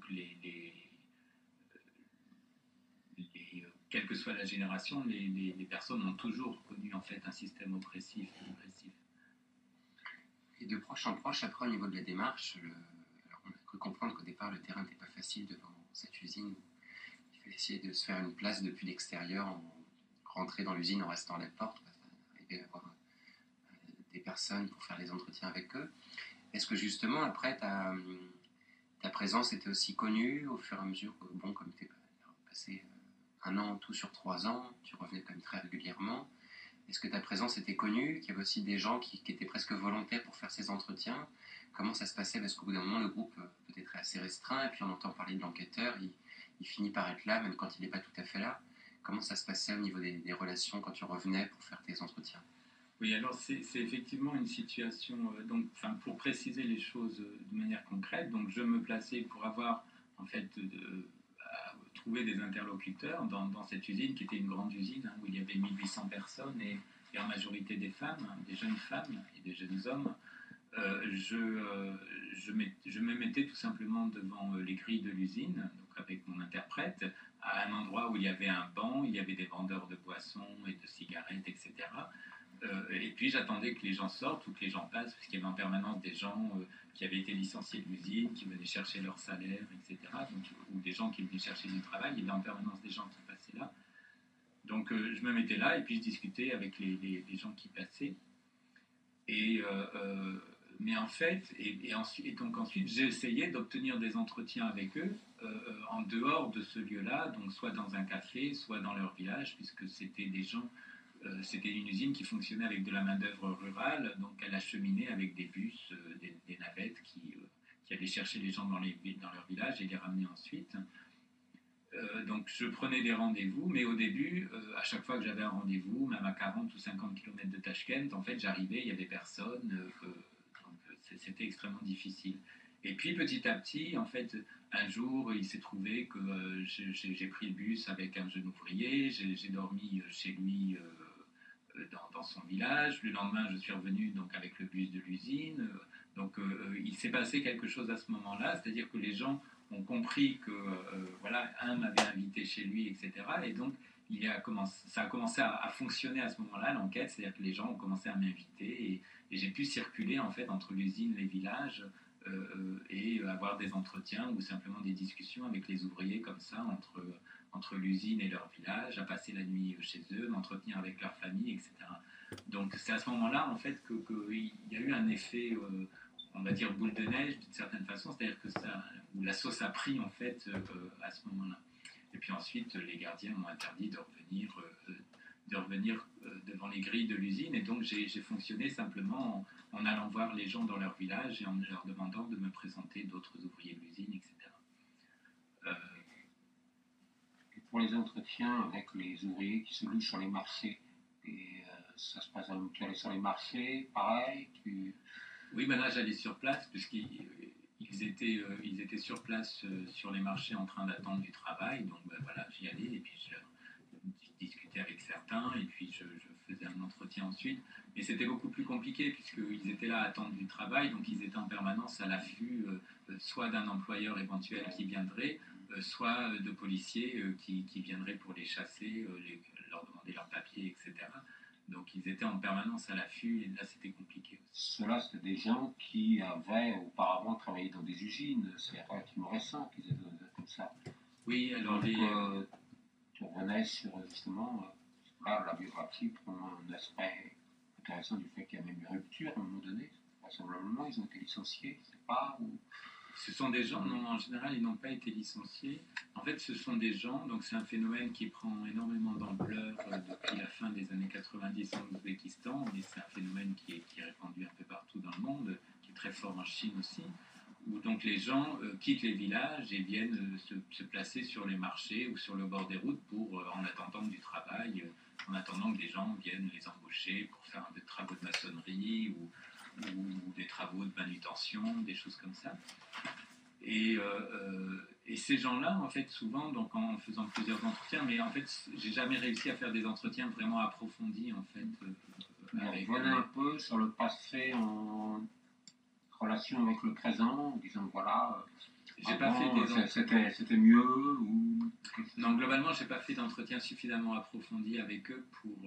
quelle que soit la génération, les personnes ont toujours connu en fait un système oppressif et agressif. Et de proche en proche, après au niveau de la démarche, alors on a cru comprendre qu'au départ le terrain n'était pas facile devant cette usine. Il fallait essayer de se faire une place depuis l'extérieur, rentrer dans l'usine en restant à la porte, arriver à avoir des personnes pour faire les entretiens avec eux. Est-ce que justement après ta présence était aussi connue au fur et à mesure que, bon, comme tu es passé un an tout sur 3 ans, tu revenais quand même très régulièrement. Est-ce que ta présence était connue, qu'il y avait aussi des gens qui étaient presque volontaires pour faire ces entretiens? Comment ça se passait? Parce qu'au bout d'un moment, le groupe peut-être est assez restreint, et puis on entend parler de l'enquêteur, il finit par être là, même quand il n'est pas tout à fait là. Comment ça se passait au niveau des relations quand tu revenais pour faire tes entretiens? Oui, alors c'est effectivement une situation, donc, pour préciser les choses de manière concrète, donc je me plaçais pour avoir en fait trouver des interlocuteurs dans cette usine qui était une grande usine où il y avait 1800 personnes et en majorité des femmes, des jeunes femmes et des jeunes hommes. Je me mettais tout simplement devant les grilles de l'usine, donc avec mon interprète, à un endroit où il y avait un banc, il y avait des vendeurs de boissons et de cigarettes, etc. Et puis j'attendais que les gens sortent ou que les gens passent, parce qu'il y avait en permanence des gens qui avaient été licenciés de l'usine, qui venaient chercher leur salaire, etc. Donc, ou des gens qui venaient chercher du travail. Il y avait en permanence des gens qui passaient là. Donc je me mettais là et puis je discutais avec les gens qui passaient. Mais en fait, donc ensuite j'ai essayé d'obtenir des entretiens avec eux en dehors de ce lieu-là, donc soit dans un café, soit dans leur village, puisque c'était des gens. C'était une usine qui fonctionnait avec de la main-d'œuvre rurale, donc elle acheminait avec des bus, des navettes qui allaient chercher les gens dans leur village et les ramenaient ensuite. Donc je prenais des rendez-vous, mais au début, à chaque fois que j'avais un rendez-vous, même à 40 ou 50 km de Tachkent, en fait j'arrivais, il n'y avait personne, donc c'était extrêmement difficile. Et puis petit à petit, en fait, un jour, il s'est trouvé que j'ai pris le bus avec un jeune ouvrier, j'ai dormi chez lui dans son village. Le lendemain, je suis revenu donc avec le bus de l'usine. Donc il s'est passé quelque chose à ce moment-là, c'est-à-dire que les gens ont compris que voilà, un m'avait invité chez lui, etc. Et donc ça a commencé à fonctionner à ce moment-là, l'enquête, c'est-à-dire que les gens ont commencé à m'inviter et j'ai pu circuler en fait entre l'usine et les villages et avoir des entretiens ou simplement des discussions avec les ouvriers comme ça entre l'usine et leur village, à passer la nuit chez eux, m'entretenir avec leur famille, etc. Donc c'est à ce moment-là en fait qu'il y a eu un effet, on va dire boule de neige d'une certaine façon, c'est-à-dire que où la sauce a pris en fait à ce moment-là. Et puis ensuite les gardiens m'ont interdit de revenir devant les grilles de l'usine, et donc j'ai fonctionné simplement en allant voir les gens dans leur village et en leur demandant de me présenter d'autres ouvriers de l'usine, etc. Et pour les entretiens avec les ouvriers qui se louent sur les marchés, et ça se passe, tu allais sur les marchés, pareil, Oui, ben là j'allais sur place, puisqu'ils étaient sur place sur les marchés en train d'attendre du travail, donc ben, voilà, j'y allais, et puis je discutais avec certains, et puis je faisais un entretien ensuite. Et c'était beaucoup plus compliqué, puisqu'ils étaient là à attendre du travail, donc ils étaient en permanence à l'affût, soit d'un employeur éventuel qui viendrait, soit de policiers qui viendraient pour les chasser, leur demander leurs papiers, etc. Donc ils étaient en permanence à l'affût, et là c'était compliqué aussi. Ceux-là, c'était des gens qui avaient auparavant travaillé dans des usines, c'est relativement récent qu'ils étaient comme ça. Oui, alors donc, tu revenais sur justement, là, la biographie prend un aspect intéressant du fait qu'il y a même une rupture à un moment donné. Vraisemblablement, ils ont été licenciés, je sais pas. Ou... Ce sont des gens, non, en général, ils n'ont pas été licenciés. En fait, ce sont des gens, donc c'est un phénomène qui prend énormément d'ampleur depuis la fin des années 90 en Ouzbékistan, mais c'est un phénomène qui est répandu un peu partout dans le monde, qui est très fort en Chine aussi, où donc les gens quittent les villages et viennent se placer sur les marchés ou sur le bord des routes en attendant du travail, en attendant que des gens viennent les embaucher pour faire des travaux de maçonnerie ou des travaux de manutention, des choses comme ça. Et ces gens-là, en fait, souvent, donc en faisant plusieurs entretiens, mais en fait, j'ai jamais réussi à faire des entretiens vraiment approfondis, en fait. Revenez un peu sur le passé en relation avec le présent, en disant voilà. J'ai pas fait des entretiens. C'était mieux ou... Non, globalement, j'ai pas fait d'entretien suffisamment approfondi avec eux pour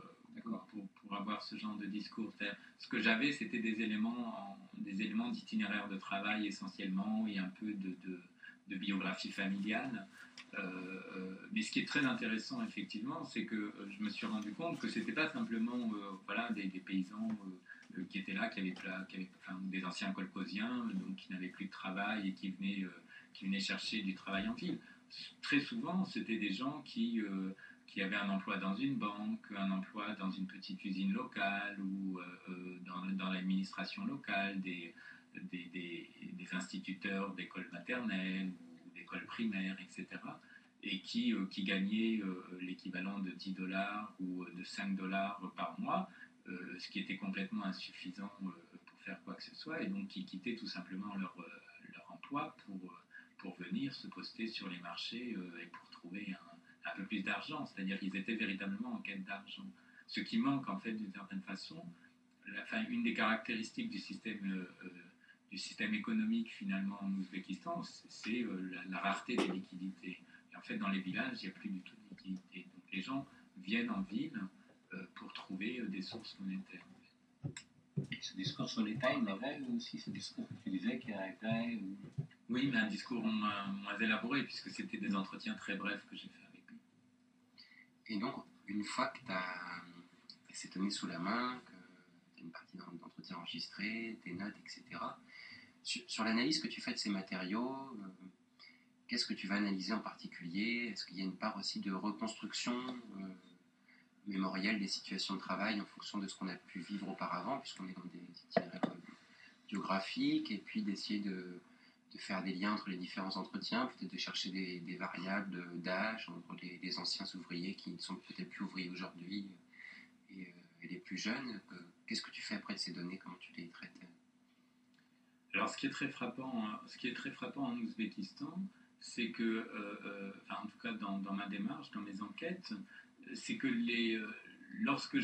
avoir ce genre de discours. Ce que j'avais, c'était des éléments d'itinéraire de travail essentiellement et un peu de biographie familiale. Mais ce qui est très intéressant, effectivement, c'est que je me suis rendu compte que c'était pas simplement des paysans qui étaient là, qui avaient des anciens colcosiens, donc qui n'avaient plus de travail et qui venaient chercher du travail en ville. Très souvent, c'était des gens qui avaient un emploi dans une banque, un emploi dans une petite usine locale ou dans l'administration locale, des instituteurs d'écoles maternelles ou d'écoles primaires, etc. Et qui gagnaient l'équivalent de $10 ou de $5 par mois, ce qui était complètement insuffisant pour faire quoi que ce soit, et donc qui quittaient tout simplement leur emploi pour venir se poster sur les marchés et pour trouver un peu plus d'argent, c'est-à-dire qu'ils étaient véritablement en quête d'argent. Ce qui manque en fait d'une certaine façon, une des caractéristiques du système économique finalement en Ouzbékistan, c'est la rareté des liquidités. Et en fait dans les villages, il n'y a plus du tout de liquidités. Donc les gens viennent en ville pour trouver des sources monétaires. Ce discours sur l'État, il avait aussi ce discours que tu disais qui arrivait Oui, mais un discours moins élaboré, puisque c'était des entretiens très brefs que j'ai fait avec eux. Et donc, une fois que tu as ces données sous la main, que tu as une partie d'entretien enregistrée, tes notes, etc., sur l'analyse que tu fais de ces matériaux, qu'est-ce que tu vas analyser en particulier? Est-ce qu'il y a une part aussi de reconstruction mémorielle des situations de travail en fonction de ce qu'on a pu vivre auparavant, puisqu'on est dans des itinéraires biographiques, et puis d'essayer de faire des liens entre les différents entretiens, peut-être de chercher des variables d'âge entre les anciens ouvriers qui ne sont peut-être plus ouvriers aujourd'hui et les plus jeunes. Qu'est-ce que tu fais après de ces données? Comment tu les traites? Alors, ce qui est très frappant en Ouzbékistan, c'est que, en tout cas dans ma démarche, dans mes enquêtes, c'est que lorsque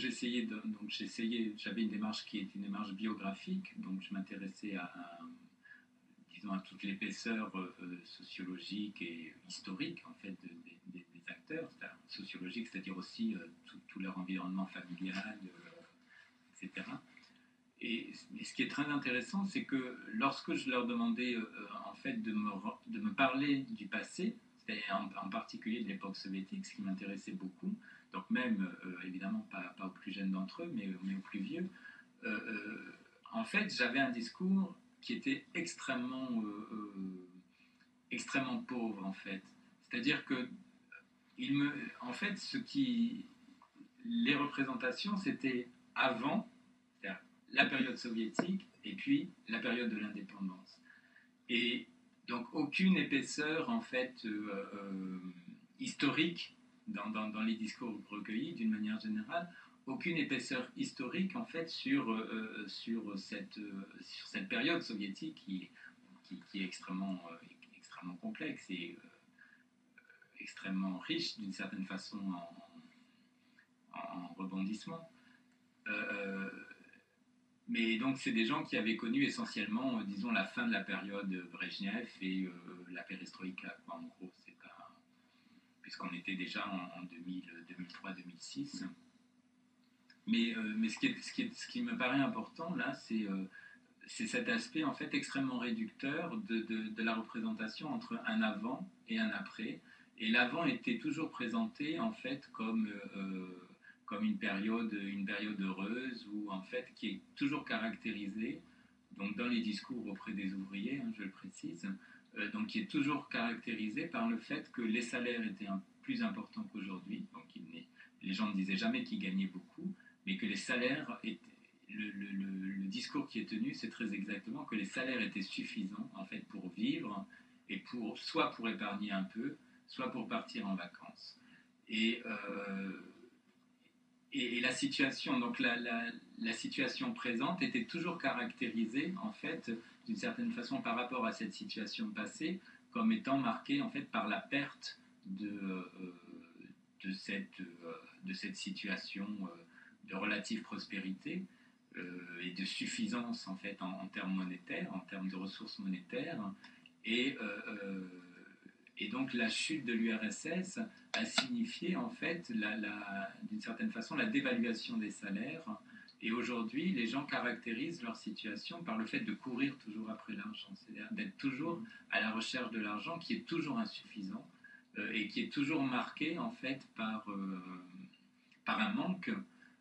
j'avais une démarche qui est une démarche biographique, donc je m'intéressais à toute l'épaisseur sociologique et historique en fait des acteurs, sociologique, c'est-à-dire aussi tout leur environnement familial, etc. et ce qui est très intéressant, c'est que lorsque je leur demandais en fait de me parler du passé, c'était en particulier de l'époque soviétique, ce qui m'intéressait beaucoup, donc même évidemment pas aux plus jeunes d'entre eux, mais aux plus vieux, en fait j'avais un discours qui était extrêmement pauvre en fait. C'est-à-dire que en fait, les représentations, c'était avant, c'est-à-dire la période soviétique et puis la période de l'indépendance. Et donc aucune épaisseur en fait historique dans les discours recueillis d'une manière générale, aucune épaisseur historique en fait sur cette période soviétique qui est extrêmement complexe et extrêmement riche d'une certaine façon en rebondissement. Mais donc c'est des gens qui avaient connu essentiellement, disons, la fin de la période Brejnev et la perestroïka, quoi, en gros, c'est pas... puisqu'on était déjà en 2003-2006. Mais ce qui me paraît important là, c'est cet aspect en fait extrêmement réducteur de la représentation entre un avant et un après. Et l'avant était toujours présenté en fait comme une période heureuse ou en fait qui est toujours caractérisée, donc dans les discours auprès des ouvriers, hein, je le précise, donc qui est toujours caractérisée par le fait que les salaires étaient plus importants qu'aujourd'hui. Donc les gens ne disaient jamais qu'ils gagnaient beaucoup, mais que les salaires étaient le discours qui est tenu, c'est très exactement que les salaires étaient suffisants en fait pour vivre et soit pour épargner un peu, soit pour partir en vacances. Et la situation, donc la situation présente était toujours caractérisée en fait d'une certaine façon par rapport à cette situation passée comme étant marquée en fait par la perte de cette situation de relative prospérité et de suffisance en fait en termes monétaires, en termes de ressources monétaires, et donc la chute de l'URSS a signifié en fait d'une certaine façon la dévaluation des salaires. Et aujourd'hui, les gens caractérisent leur situation par le fait de courir toujours après l'argent, c'est-à-dire d'être toujours à la recherche de l'argent qui est toujours insuffisant et qui est toujours marqué en fait par un manque.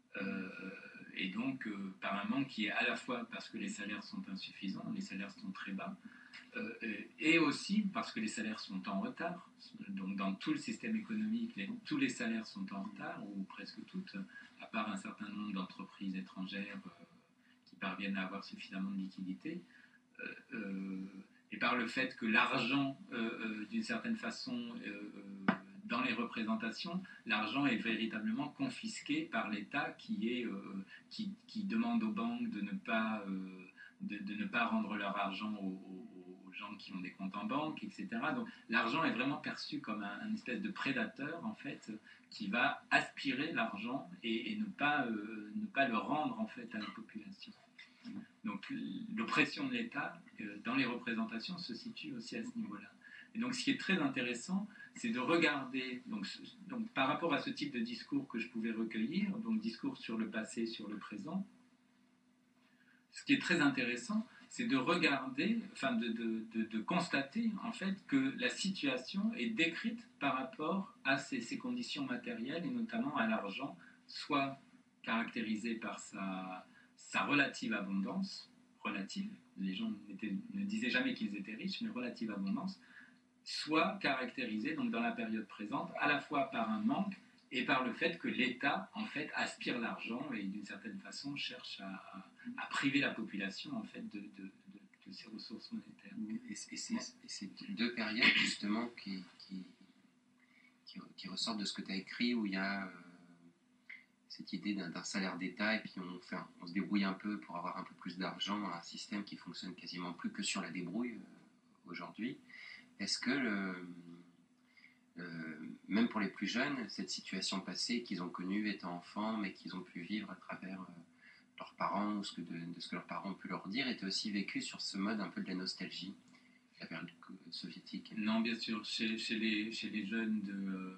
Et donc par un manque qui est à la fois parce que les salaires sont insuffisants, les salaires sont très bas, et aussi parce que les salaires sont en retard. Donc dans tout le système économique, tous les salaires sont en retard, ou presque toutes, à part un certain nombre d'entreprises étrangères qui parviennent à avoir suffisamment de liquidités. Et par le fait que l'argent, d'une certaine façon, dans les représentations, l'argent est véritablement confisqué par l'État qui demande aux banques de ne pas rendre leur argent aux gens qui ont des comptes en banque, etc. Donc l'argent est vraiment perçu comme un espèce de prédateur, en fait, qui va aspirer l'argent et ne pas le rendre, en fait, à la population. Donc l'oppression de l'État dans les représentations se situe aussi à ce niveau-là. Et donc ce qui est très intéressant, c'est de regarder, donc par rapport à ce type de discours que je pouvais recueillir, donc discours sur le passé, sur le présent, ce qui est très intéressant, c'est de regarder, enfin de constater en fait que la situation est décrite par rapport à ces conditions matérielles et notamment à l'argent, soit caractérisée par sa relative abondance, relative, les gens ne disaient jamais qu'ils étaient riches, mais relative abondance, soit caractérisée donc dans la période présente à la fois par un manque et par le fait que l'État en fait aspire l'argent et d'une certaine façon cherche à priver la population en fait de ses ressources monétaires. Et c'est deux périodes justement qui ressortent de ce que tu as écrit, où il y a cette idée d'un salaire d'État et puis on se débrouille un peu pour avoir un peu plus d'argent dans un système qui fonctionne quasiment plus que sur la débrouille aujourd'hui. Est-ce que même pour les plus jeunes, cette situation passée qu'ils ont connue étant enfants, mais qu'ils ont pu vivre à travers leurs parents ou de ce que leurs parents ont pu leur dire, était aussi vécue sur ce mode un peu de la nostalgie, la période soviétique? Non, bien sûr. Chez les jeunes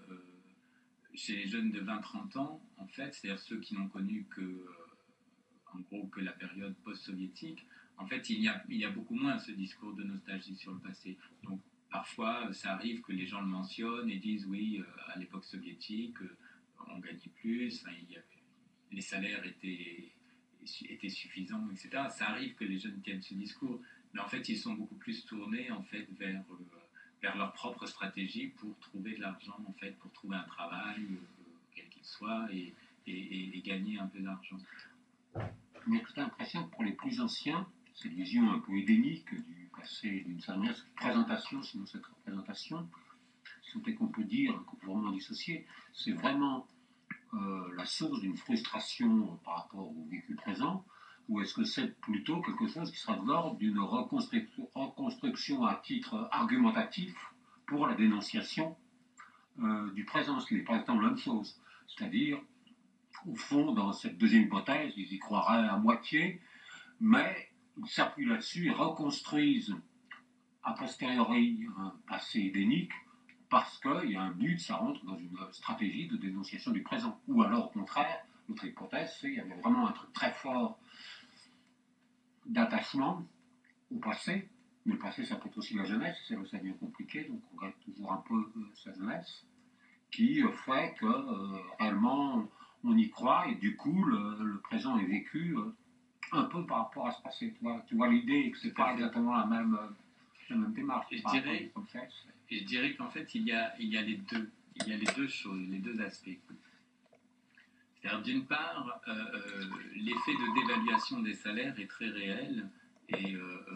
de 20-30 ans, en fait, c'est-à-dire ceux qui n'ont connu que en gros que la période post-soviétique, en fait, il y a beaucoup moins ce discours de nostalgie sur le passé. Donc, parfois, ça arrive que les gens le mentionnent et disent oui, à l'époque soviétique, on gagnait plus, enfin, les salaires étaient suffisants, etc. Ça arrive que les jeunes tiennent ce discours, mais en fait, ils sont beaucoup plus tournés en fait vers leur propre stratégie pour trouver de l'argent, en fait, pour trouver un travail, quel qu'il soit, et gagner un peu d'argent. On a toute l'impression que pour les plus anciens, cette vision un peu édénique du passé, d'une certaine présentation, sinon cette représentation, si on qu'on peut dire, qu'on peut vraiment dissocier, c'est vraiment la source d'une frustration par rapport au vécu présent, ou est-ce que c'est plutôt quelque chose qui sera de l'ordre d'une reconstruction à titre argumentatif pour la dénonciation du présent, ce qui n'est pas exactement la même chose. C'est-à-dire, au fond, dans cette deuxième hypothèse, ils y croiraient à moitié, mais ils s'appuient là-dessus et reconstruisent a posteriori un passé édénique parce qu'il y a un but, ça rentre dans une stratégie de dénonciation du présent. Ou alors, au contraire, notre hypothèse, c'est qu'il y avait vraiment un truc très fort d'attachement au passé, mais le passé, ça peut être aussi la jeunesse, c'est là où ça devient compliqué, donc on regarde toujours un peu sa jeunesse, qui fait que réellement on y croit et du coup le présent est vécu un peu par rapport à ce passé. Tu vois l'idée que c'est pas exactement la même démarche. Je dirais qu'en fait il y a les deux choses, les deux aspects. C'est-à-dire d'une part l'effet de dévaluation des salaires est très réel et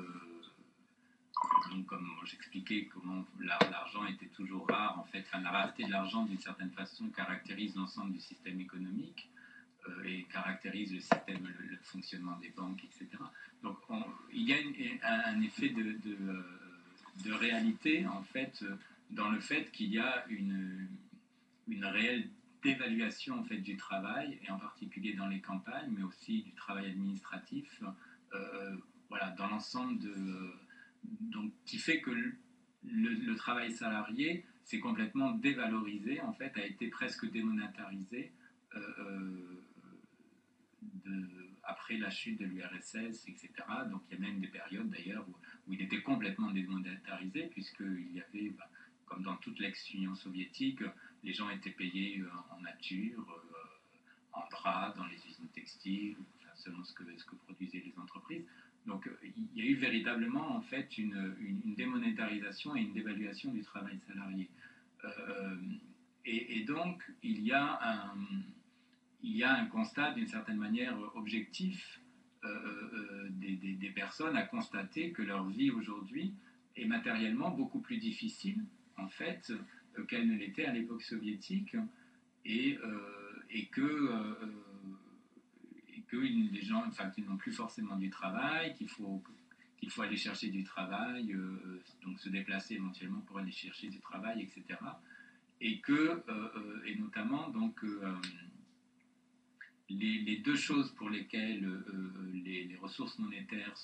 donc, comme j'expliquais comment l'argent était toujours rare, en fait, enfin, la rareté de l'argent, d'une certaine façon, caractérise l'ensemble du système économique et caractérise le système, le fonctionnement des banques, etc. Donc, il y a un effet de réalité, en fait, dans le fait qu'il y a une réelle dévaluation, en fait, du travail, et en particulier dans les campagnes, mais aussi du travail administratif, voilà, dans l'ensemble donc, qui fait que le travail salarié s'est complètement dévalorisé, en fait, a été presque démonétarisé après la chute de l'URSS, etc. Donc il y a même des périodes d'ailleurs où il était complètement démonétarisé, puisqu'il y avait, comme dans toute l'ex-Union soviétique, les gens étaient payés en nature, en draps, dans les usines textiles, enfin, selon ce que produisaient les entreprises. Donc il y a eu véritablement en fait une démonétarisation et une dévaluation du travail salarié. Et donc il y a un constat d'une certaine manière objectif des personnes à constater que leur vie aujourd'hui est matériellement beaucoup plus difficile en fait qu'elle ne l'était à l'époque soviétique et que les gens, enfin, qu'ils n'ont plus forcément du travail, qu'il faut aller chercher du travail, donc se déplacer éventuellement pour aller chercher du travail, etc. Et et notamment donc les deux choses pour lesquelles les ressources monétaires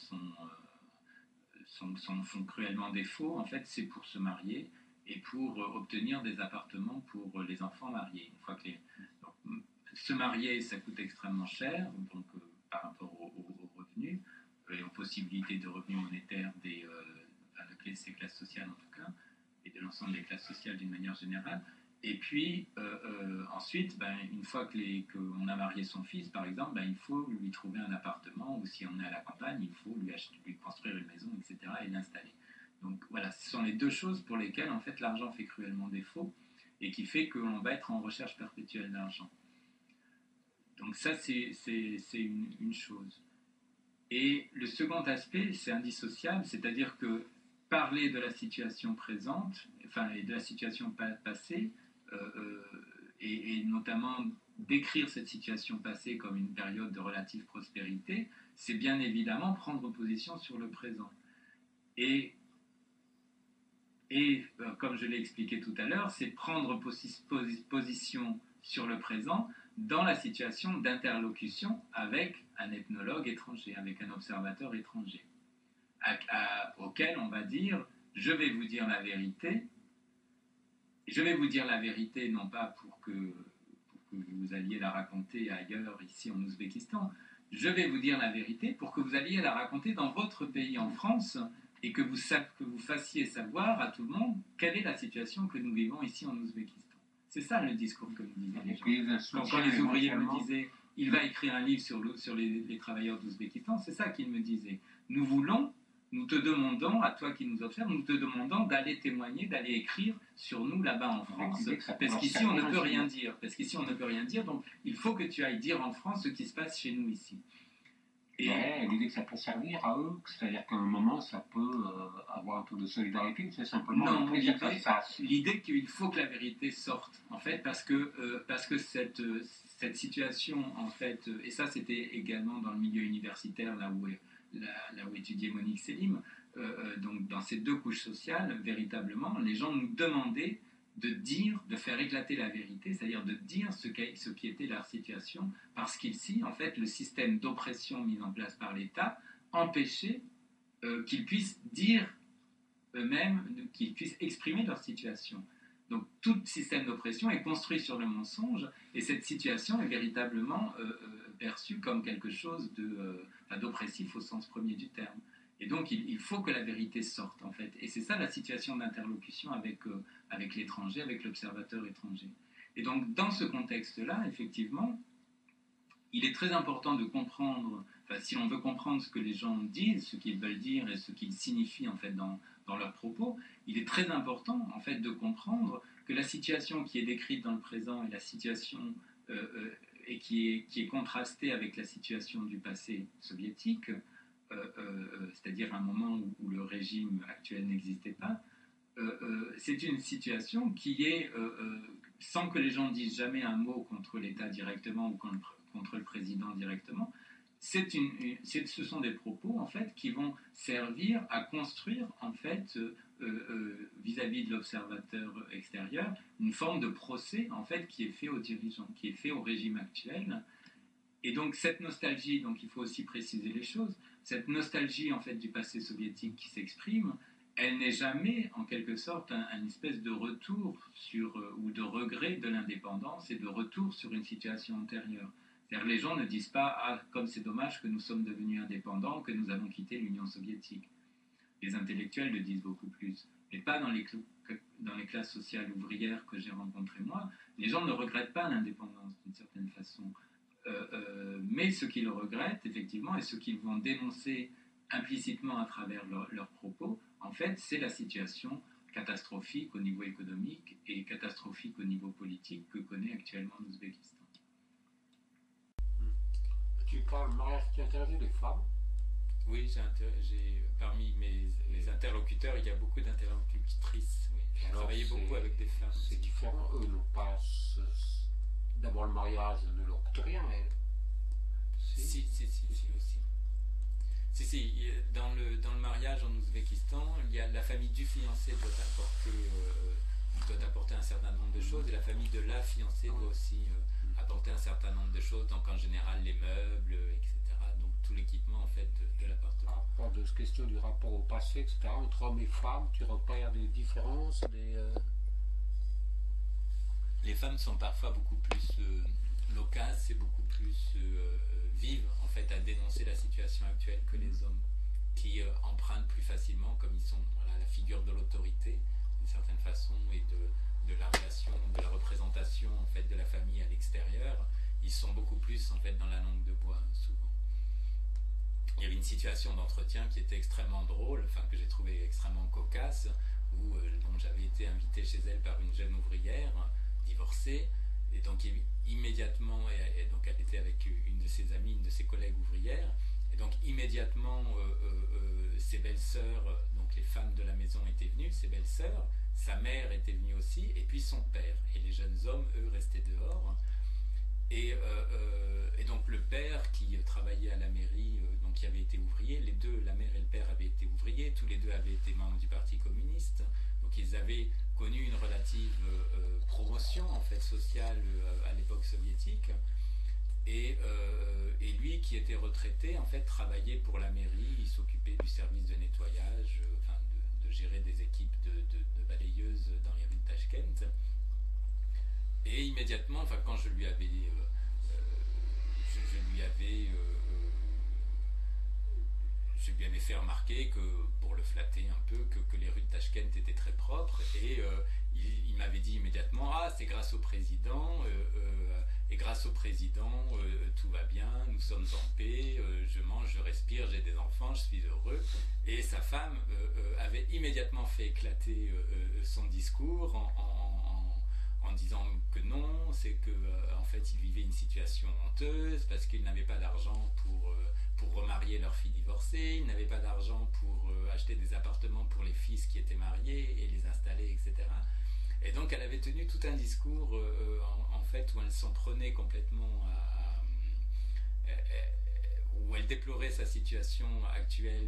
font cruellement défaut, en fait, c'est pour se marier et pour obtenir des appartements pour les enfants mariés. Une fois que donc, se marier, ça coûte extrêmement cher, donc par rapport aux revenus et aux possibilités de revenus monétaires de ces classes sociales en tout cas, et de l'ensemble des classes sociales d'une manière générale. Et puis ensuite, une fois qu'on a marié son fils, par exemple, il faut lui trouver un appartement, ou si on est à la campagne, il faut lui construire une maison, etc., et l'installer. Donc voilà, ce sont les deux choses pour lesquelles en fait l'argent fait cruellement défaut et qui fait qu'on va être en recherche perpétuelle d'argent. Donc ça, c'est une chose. Et le second aspect, c'est indissociable, c'est-à-dire que parler de la situation présente, et de la situation passée, et notamment décrire cette situation passée comme une période de relative prospérité, c'est bien évidemment prendre position sur le présent. Et comme je l'ai expliqué tout à l'heure, c'est prendre position sur le présent dans la situation d'interlocution avec un ethnologue étranger, avec un observateur étranger, auquel on va dire « je vais vous dire la vérité ». Je vais vous dire la vérité, non pas pour que vous alliez la raconter ailleurs, ici en Ouzbékistan, je vais vous dire la vérité pour que vous alliez la raconter dans votre pays en France et que vous fassiez savoir à tout le monde quelle est la situation que nous vivons ici en Ouzbékistan. C'est ça le discours que nous disaient les gens. Quand les ouvriers me disaient « il va écrire un livre sur les travailleurs d'Ouzbékistan », c'est ça qu'ils me disaient. Nous te demandons, à toi qui nous observes, nous te demandons d'aller témoigner, d'aller écrire sur nous là-bas en France, parce qu'ici on ne peut rien dire. Donc il faut que tu ailles dire en France ce qui se passe chez nous ici. Et l'idée que ça peut servir à eux, c'est-à-dire qu'à un moment ça peut avoir un peu de solidarité, c'est simplement l'idée qu'il faut que la vérité sorte, en fait, parce que cette situation, en fait, et ça c'était également dans le milieu universitaire, là où étudiait Monique Selim, donc dans ces deux couches sociales, véritablement, les gens nous demandaient de faire éclater la vérité, c'est-à-dire de dire ce qui était leur situation, parce qu'ici, en fait, le système d'oppression mis en place par l'État empêchait qu'ils puissent dire eux-mêmes, qu'ils puissent exprimer leur situation. Donc tout système d'oppression est construit sur le mensonge, et cette situation est véritablement perçue comme quelque chose d'oppressif au sens premier du terme. Et donc il faut que la vérité sorte, en fait. Et c'est ça la situation d'interlocution avec l'étranger, avec l'observateur étranger. Et donc dans ce contexte-là, effectivement, il est très important de comprendre, si l'on veut comprendre ce que les gens disent, ce qu'ils veulent dire et ce qu'ils signifient en fait dans leurs propos, il est très important en fait de comprendre que la situation qui est décrite dans le présent et la situation et qui est contrastée avec la situation du passé soviétique, c'est-à-dire un moment où le régime actuel n'existait pas, c'est une situation qui est, sans que les gens disent jamais un mot contre l'État directement ou contre le président directement, ce sont des propos en fait qui vont servir à construire en fait vis-à-vis de l'observateur extérieur une forme de procès en fait qui est fait aux dirigeants, qui est fait au régime actuel. Et donc cette nostalgie, donc il faut aussi préciser les choses, cette nostalgie en fait du passé soviétique qui s'exprime, elle n'est jamais en quelque sorte un espèce de retour ou de regret de l'indépendance et de retour sur une situation antérieure. C'est-à-dire les gens ne disent pas « Ah, comme c'est dommage que nous sommes devenus indépendants, que nous avons quitté l'Union soviétique ». Les intellectuels le disent beaucoup plus. Mais pas dans les classes sociales ouvrières que j'ai rencontrées moi. Les gens ne regrettent pas l'indépendance d'une certaine façon. Mais ce qu'ils regrettent, effectivement, et ce qu'ils vont dénoncer implicitement à travers leurs propos, en fait, c'est la situation catastrophique au niveau économique et catastrophique au niveau politique que connaît actuellement l'Ouzbékistan. Tu parles mariage qui interdit les femmes? Oui, parmi mes interlocuteurs, il y a beaucoup d'interlocutrices. Oui. J'ai travaillé beaucoup avec des femmes. C'est différent, eux n'ont pas d'abord le mariage ne leur coûte rien, elles. Si, aussi. Si, dans le mariage en Ouzbékistan, il y a la famille du fiancé doit apporter un certain nombre de choses, et la famille de la fiancée doit aussi apporter un certain nombre de choses, donc en général les meubles, etc. Donc tout l'équipement en fait de l'appartement. À part de cette question du rapport au passé, etc., entre hommes et femmes, tu repères des différences, Les femmes sont parfois beaucoup plus loquaces et beaucoup plus vives en fait à dénoncer la situation actuelle que les hommes, qui empruntent plus facilement, comme ils sont la figure de l'autorité d'une certaine façon et de la relation, de la représentation en fait de la famille à l'extérieur. Ils sont beaucoup plus en fait dans la langue de bois souvent. Il y avait une situation d'entretien qui était extrêmement drôle, que j'ai trouvé extrêmement cocasse, où donc j'avais été invité chez elle par une jeune ouvrière divorcée, et donc immédiatement, et donc elle était avec une de ses amies, une de ses collègues ouvrières, et donc immédiatement ses belles-sœurs, donc les femmes de la maison étaient venues, ses belles-sœurs, sa mère était venue aussi, et puis son père, et les jeunes hommes, eux, restaient dehors. Et donc le père qui travaillait à la mairie, donc qui avait été ouvrier, les deux, la mère et le père avaient été ouvriers, tous les deux avaient été membres du Parti communiste, donc ils avaient connu une relative promotion en fait sociale à l'époque soviétique, et lui qui était retraité en fait travaillait pour la mairie, il s'occupait du service de nettoyage, de gérer des équipes de balayeuses dans les rues de Tachkent. Et immédiatement, quand je lui avais je lui avais fait remarquer que, pour le flatter un peu, que les rues de Tachkent étaient très propres, et il m'avait dit immédiatement: ah, c'est grâce au président, et grâce au président, tout va bien, nous sommes en paix, je mange, je respire, j'ai des enfants, je suis heureux. Et sa femme avait immédiatement fait éclater son discours en disant que non, c'est que en fait il vivait une situation honteuse parce qu'il n'avait pas d'argent pour remarier leur fille divorcée, il n'avait pas d'argent pour acheter des appartements pour les fils qui étaient mariés et les installer, etc. Et donc elle avait tenu tout un discours en fait où elle s'en prenait complètement où elle déplorait sa situation actuelle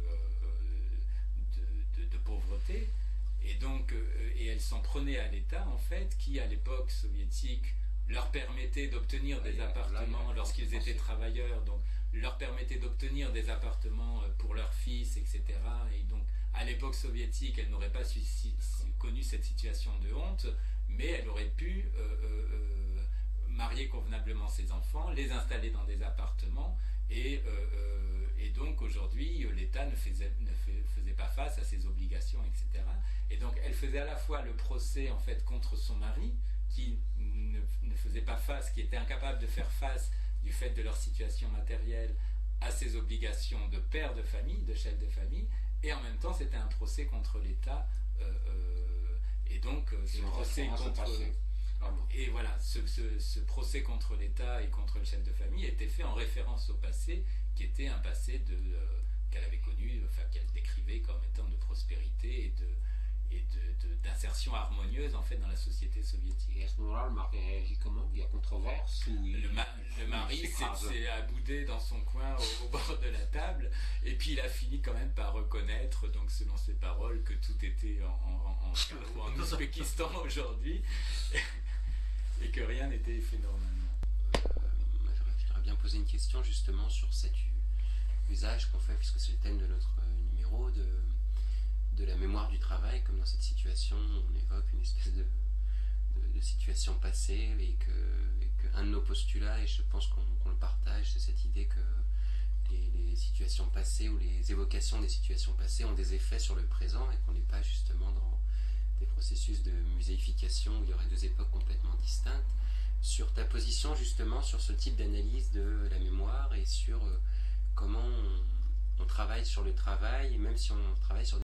de pauvreté. Et donc, et elle s'en prenait à l'État, en fait, qui, à l'époque soviétique, leur permettait d'obtenir des appartements lorsqu'ils étaient travailleurs, donc leur permettait d'obtenir des appartements pour leurs fils, etc. Et donc, à l'époque soviétique, elle n'aurait pas connu cette situation de honte, mais elle aurait pu marier convenablement ses enfants, les installer dans des appartements, et donc aujourd'hui, l'État ne faisait pas face à ses obligations, etc. Et donc elle faisait à la fois le procès en fait contre son mari, qui ne faisait pas face, qui était incapable de faire face du fait de leur situation matérielle à ses obligations de père de famille, de chef de famille, et en même temps c'était un procès contre l'État, et donc ce procès contre... Et voilà, ce procès contre l'État et contre le chef de famille était fait en référence au passé, qui était un passé qu'elle avait connu, enfin qu'elle décrivait comme étant de prospérité et d'insertion harmonieuse en fait dans la société soviétique. Et à ce moment-là, le mari réagit comment? Il y a controverse ou le mari s'est aboudé dans son coin au bord de la table, et puis il a fini quand même par reconnaître, donc selon ses paroles, que tout était en Ouzbékistan aujourd'hui, et que rien n'était fait normalement. Je t'aurais bien posé une question justement sur cet usage qu'on fait, puisque c'est le thème de notre numéro, de la mémoire du travail, comme dans cette situation, on évoque une espèce de situation passée, et que un de nos postulats, et je pense qu'on le partage, c'est cette idée que les situations passées ou les évocations des situations passées ont des effets sur le présent, et qu'on n'est pas justement dans des processus de muséification où il y aurait deux époques complètement distinctes. Sur ta position justement sur ce type d'analyse de la mémoire, et sur comment on travaille sur le travail, et même si on travaille sur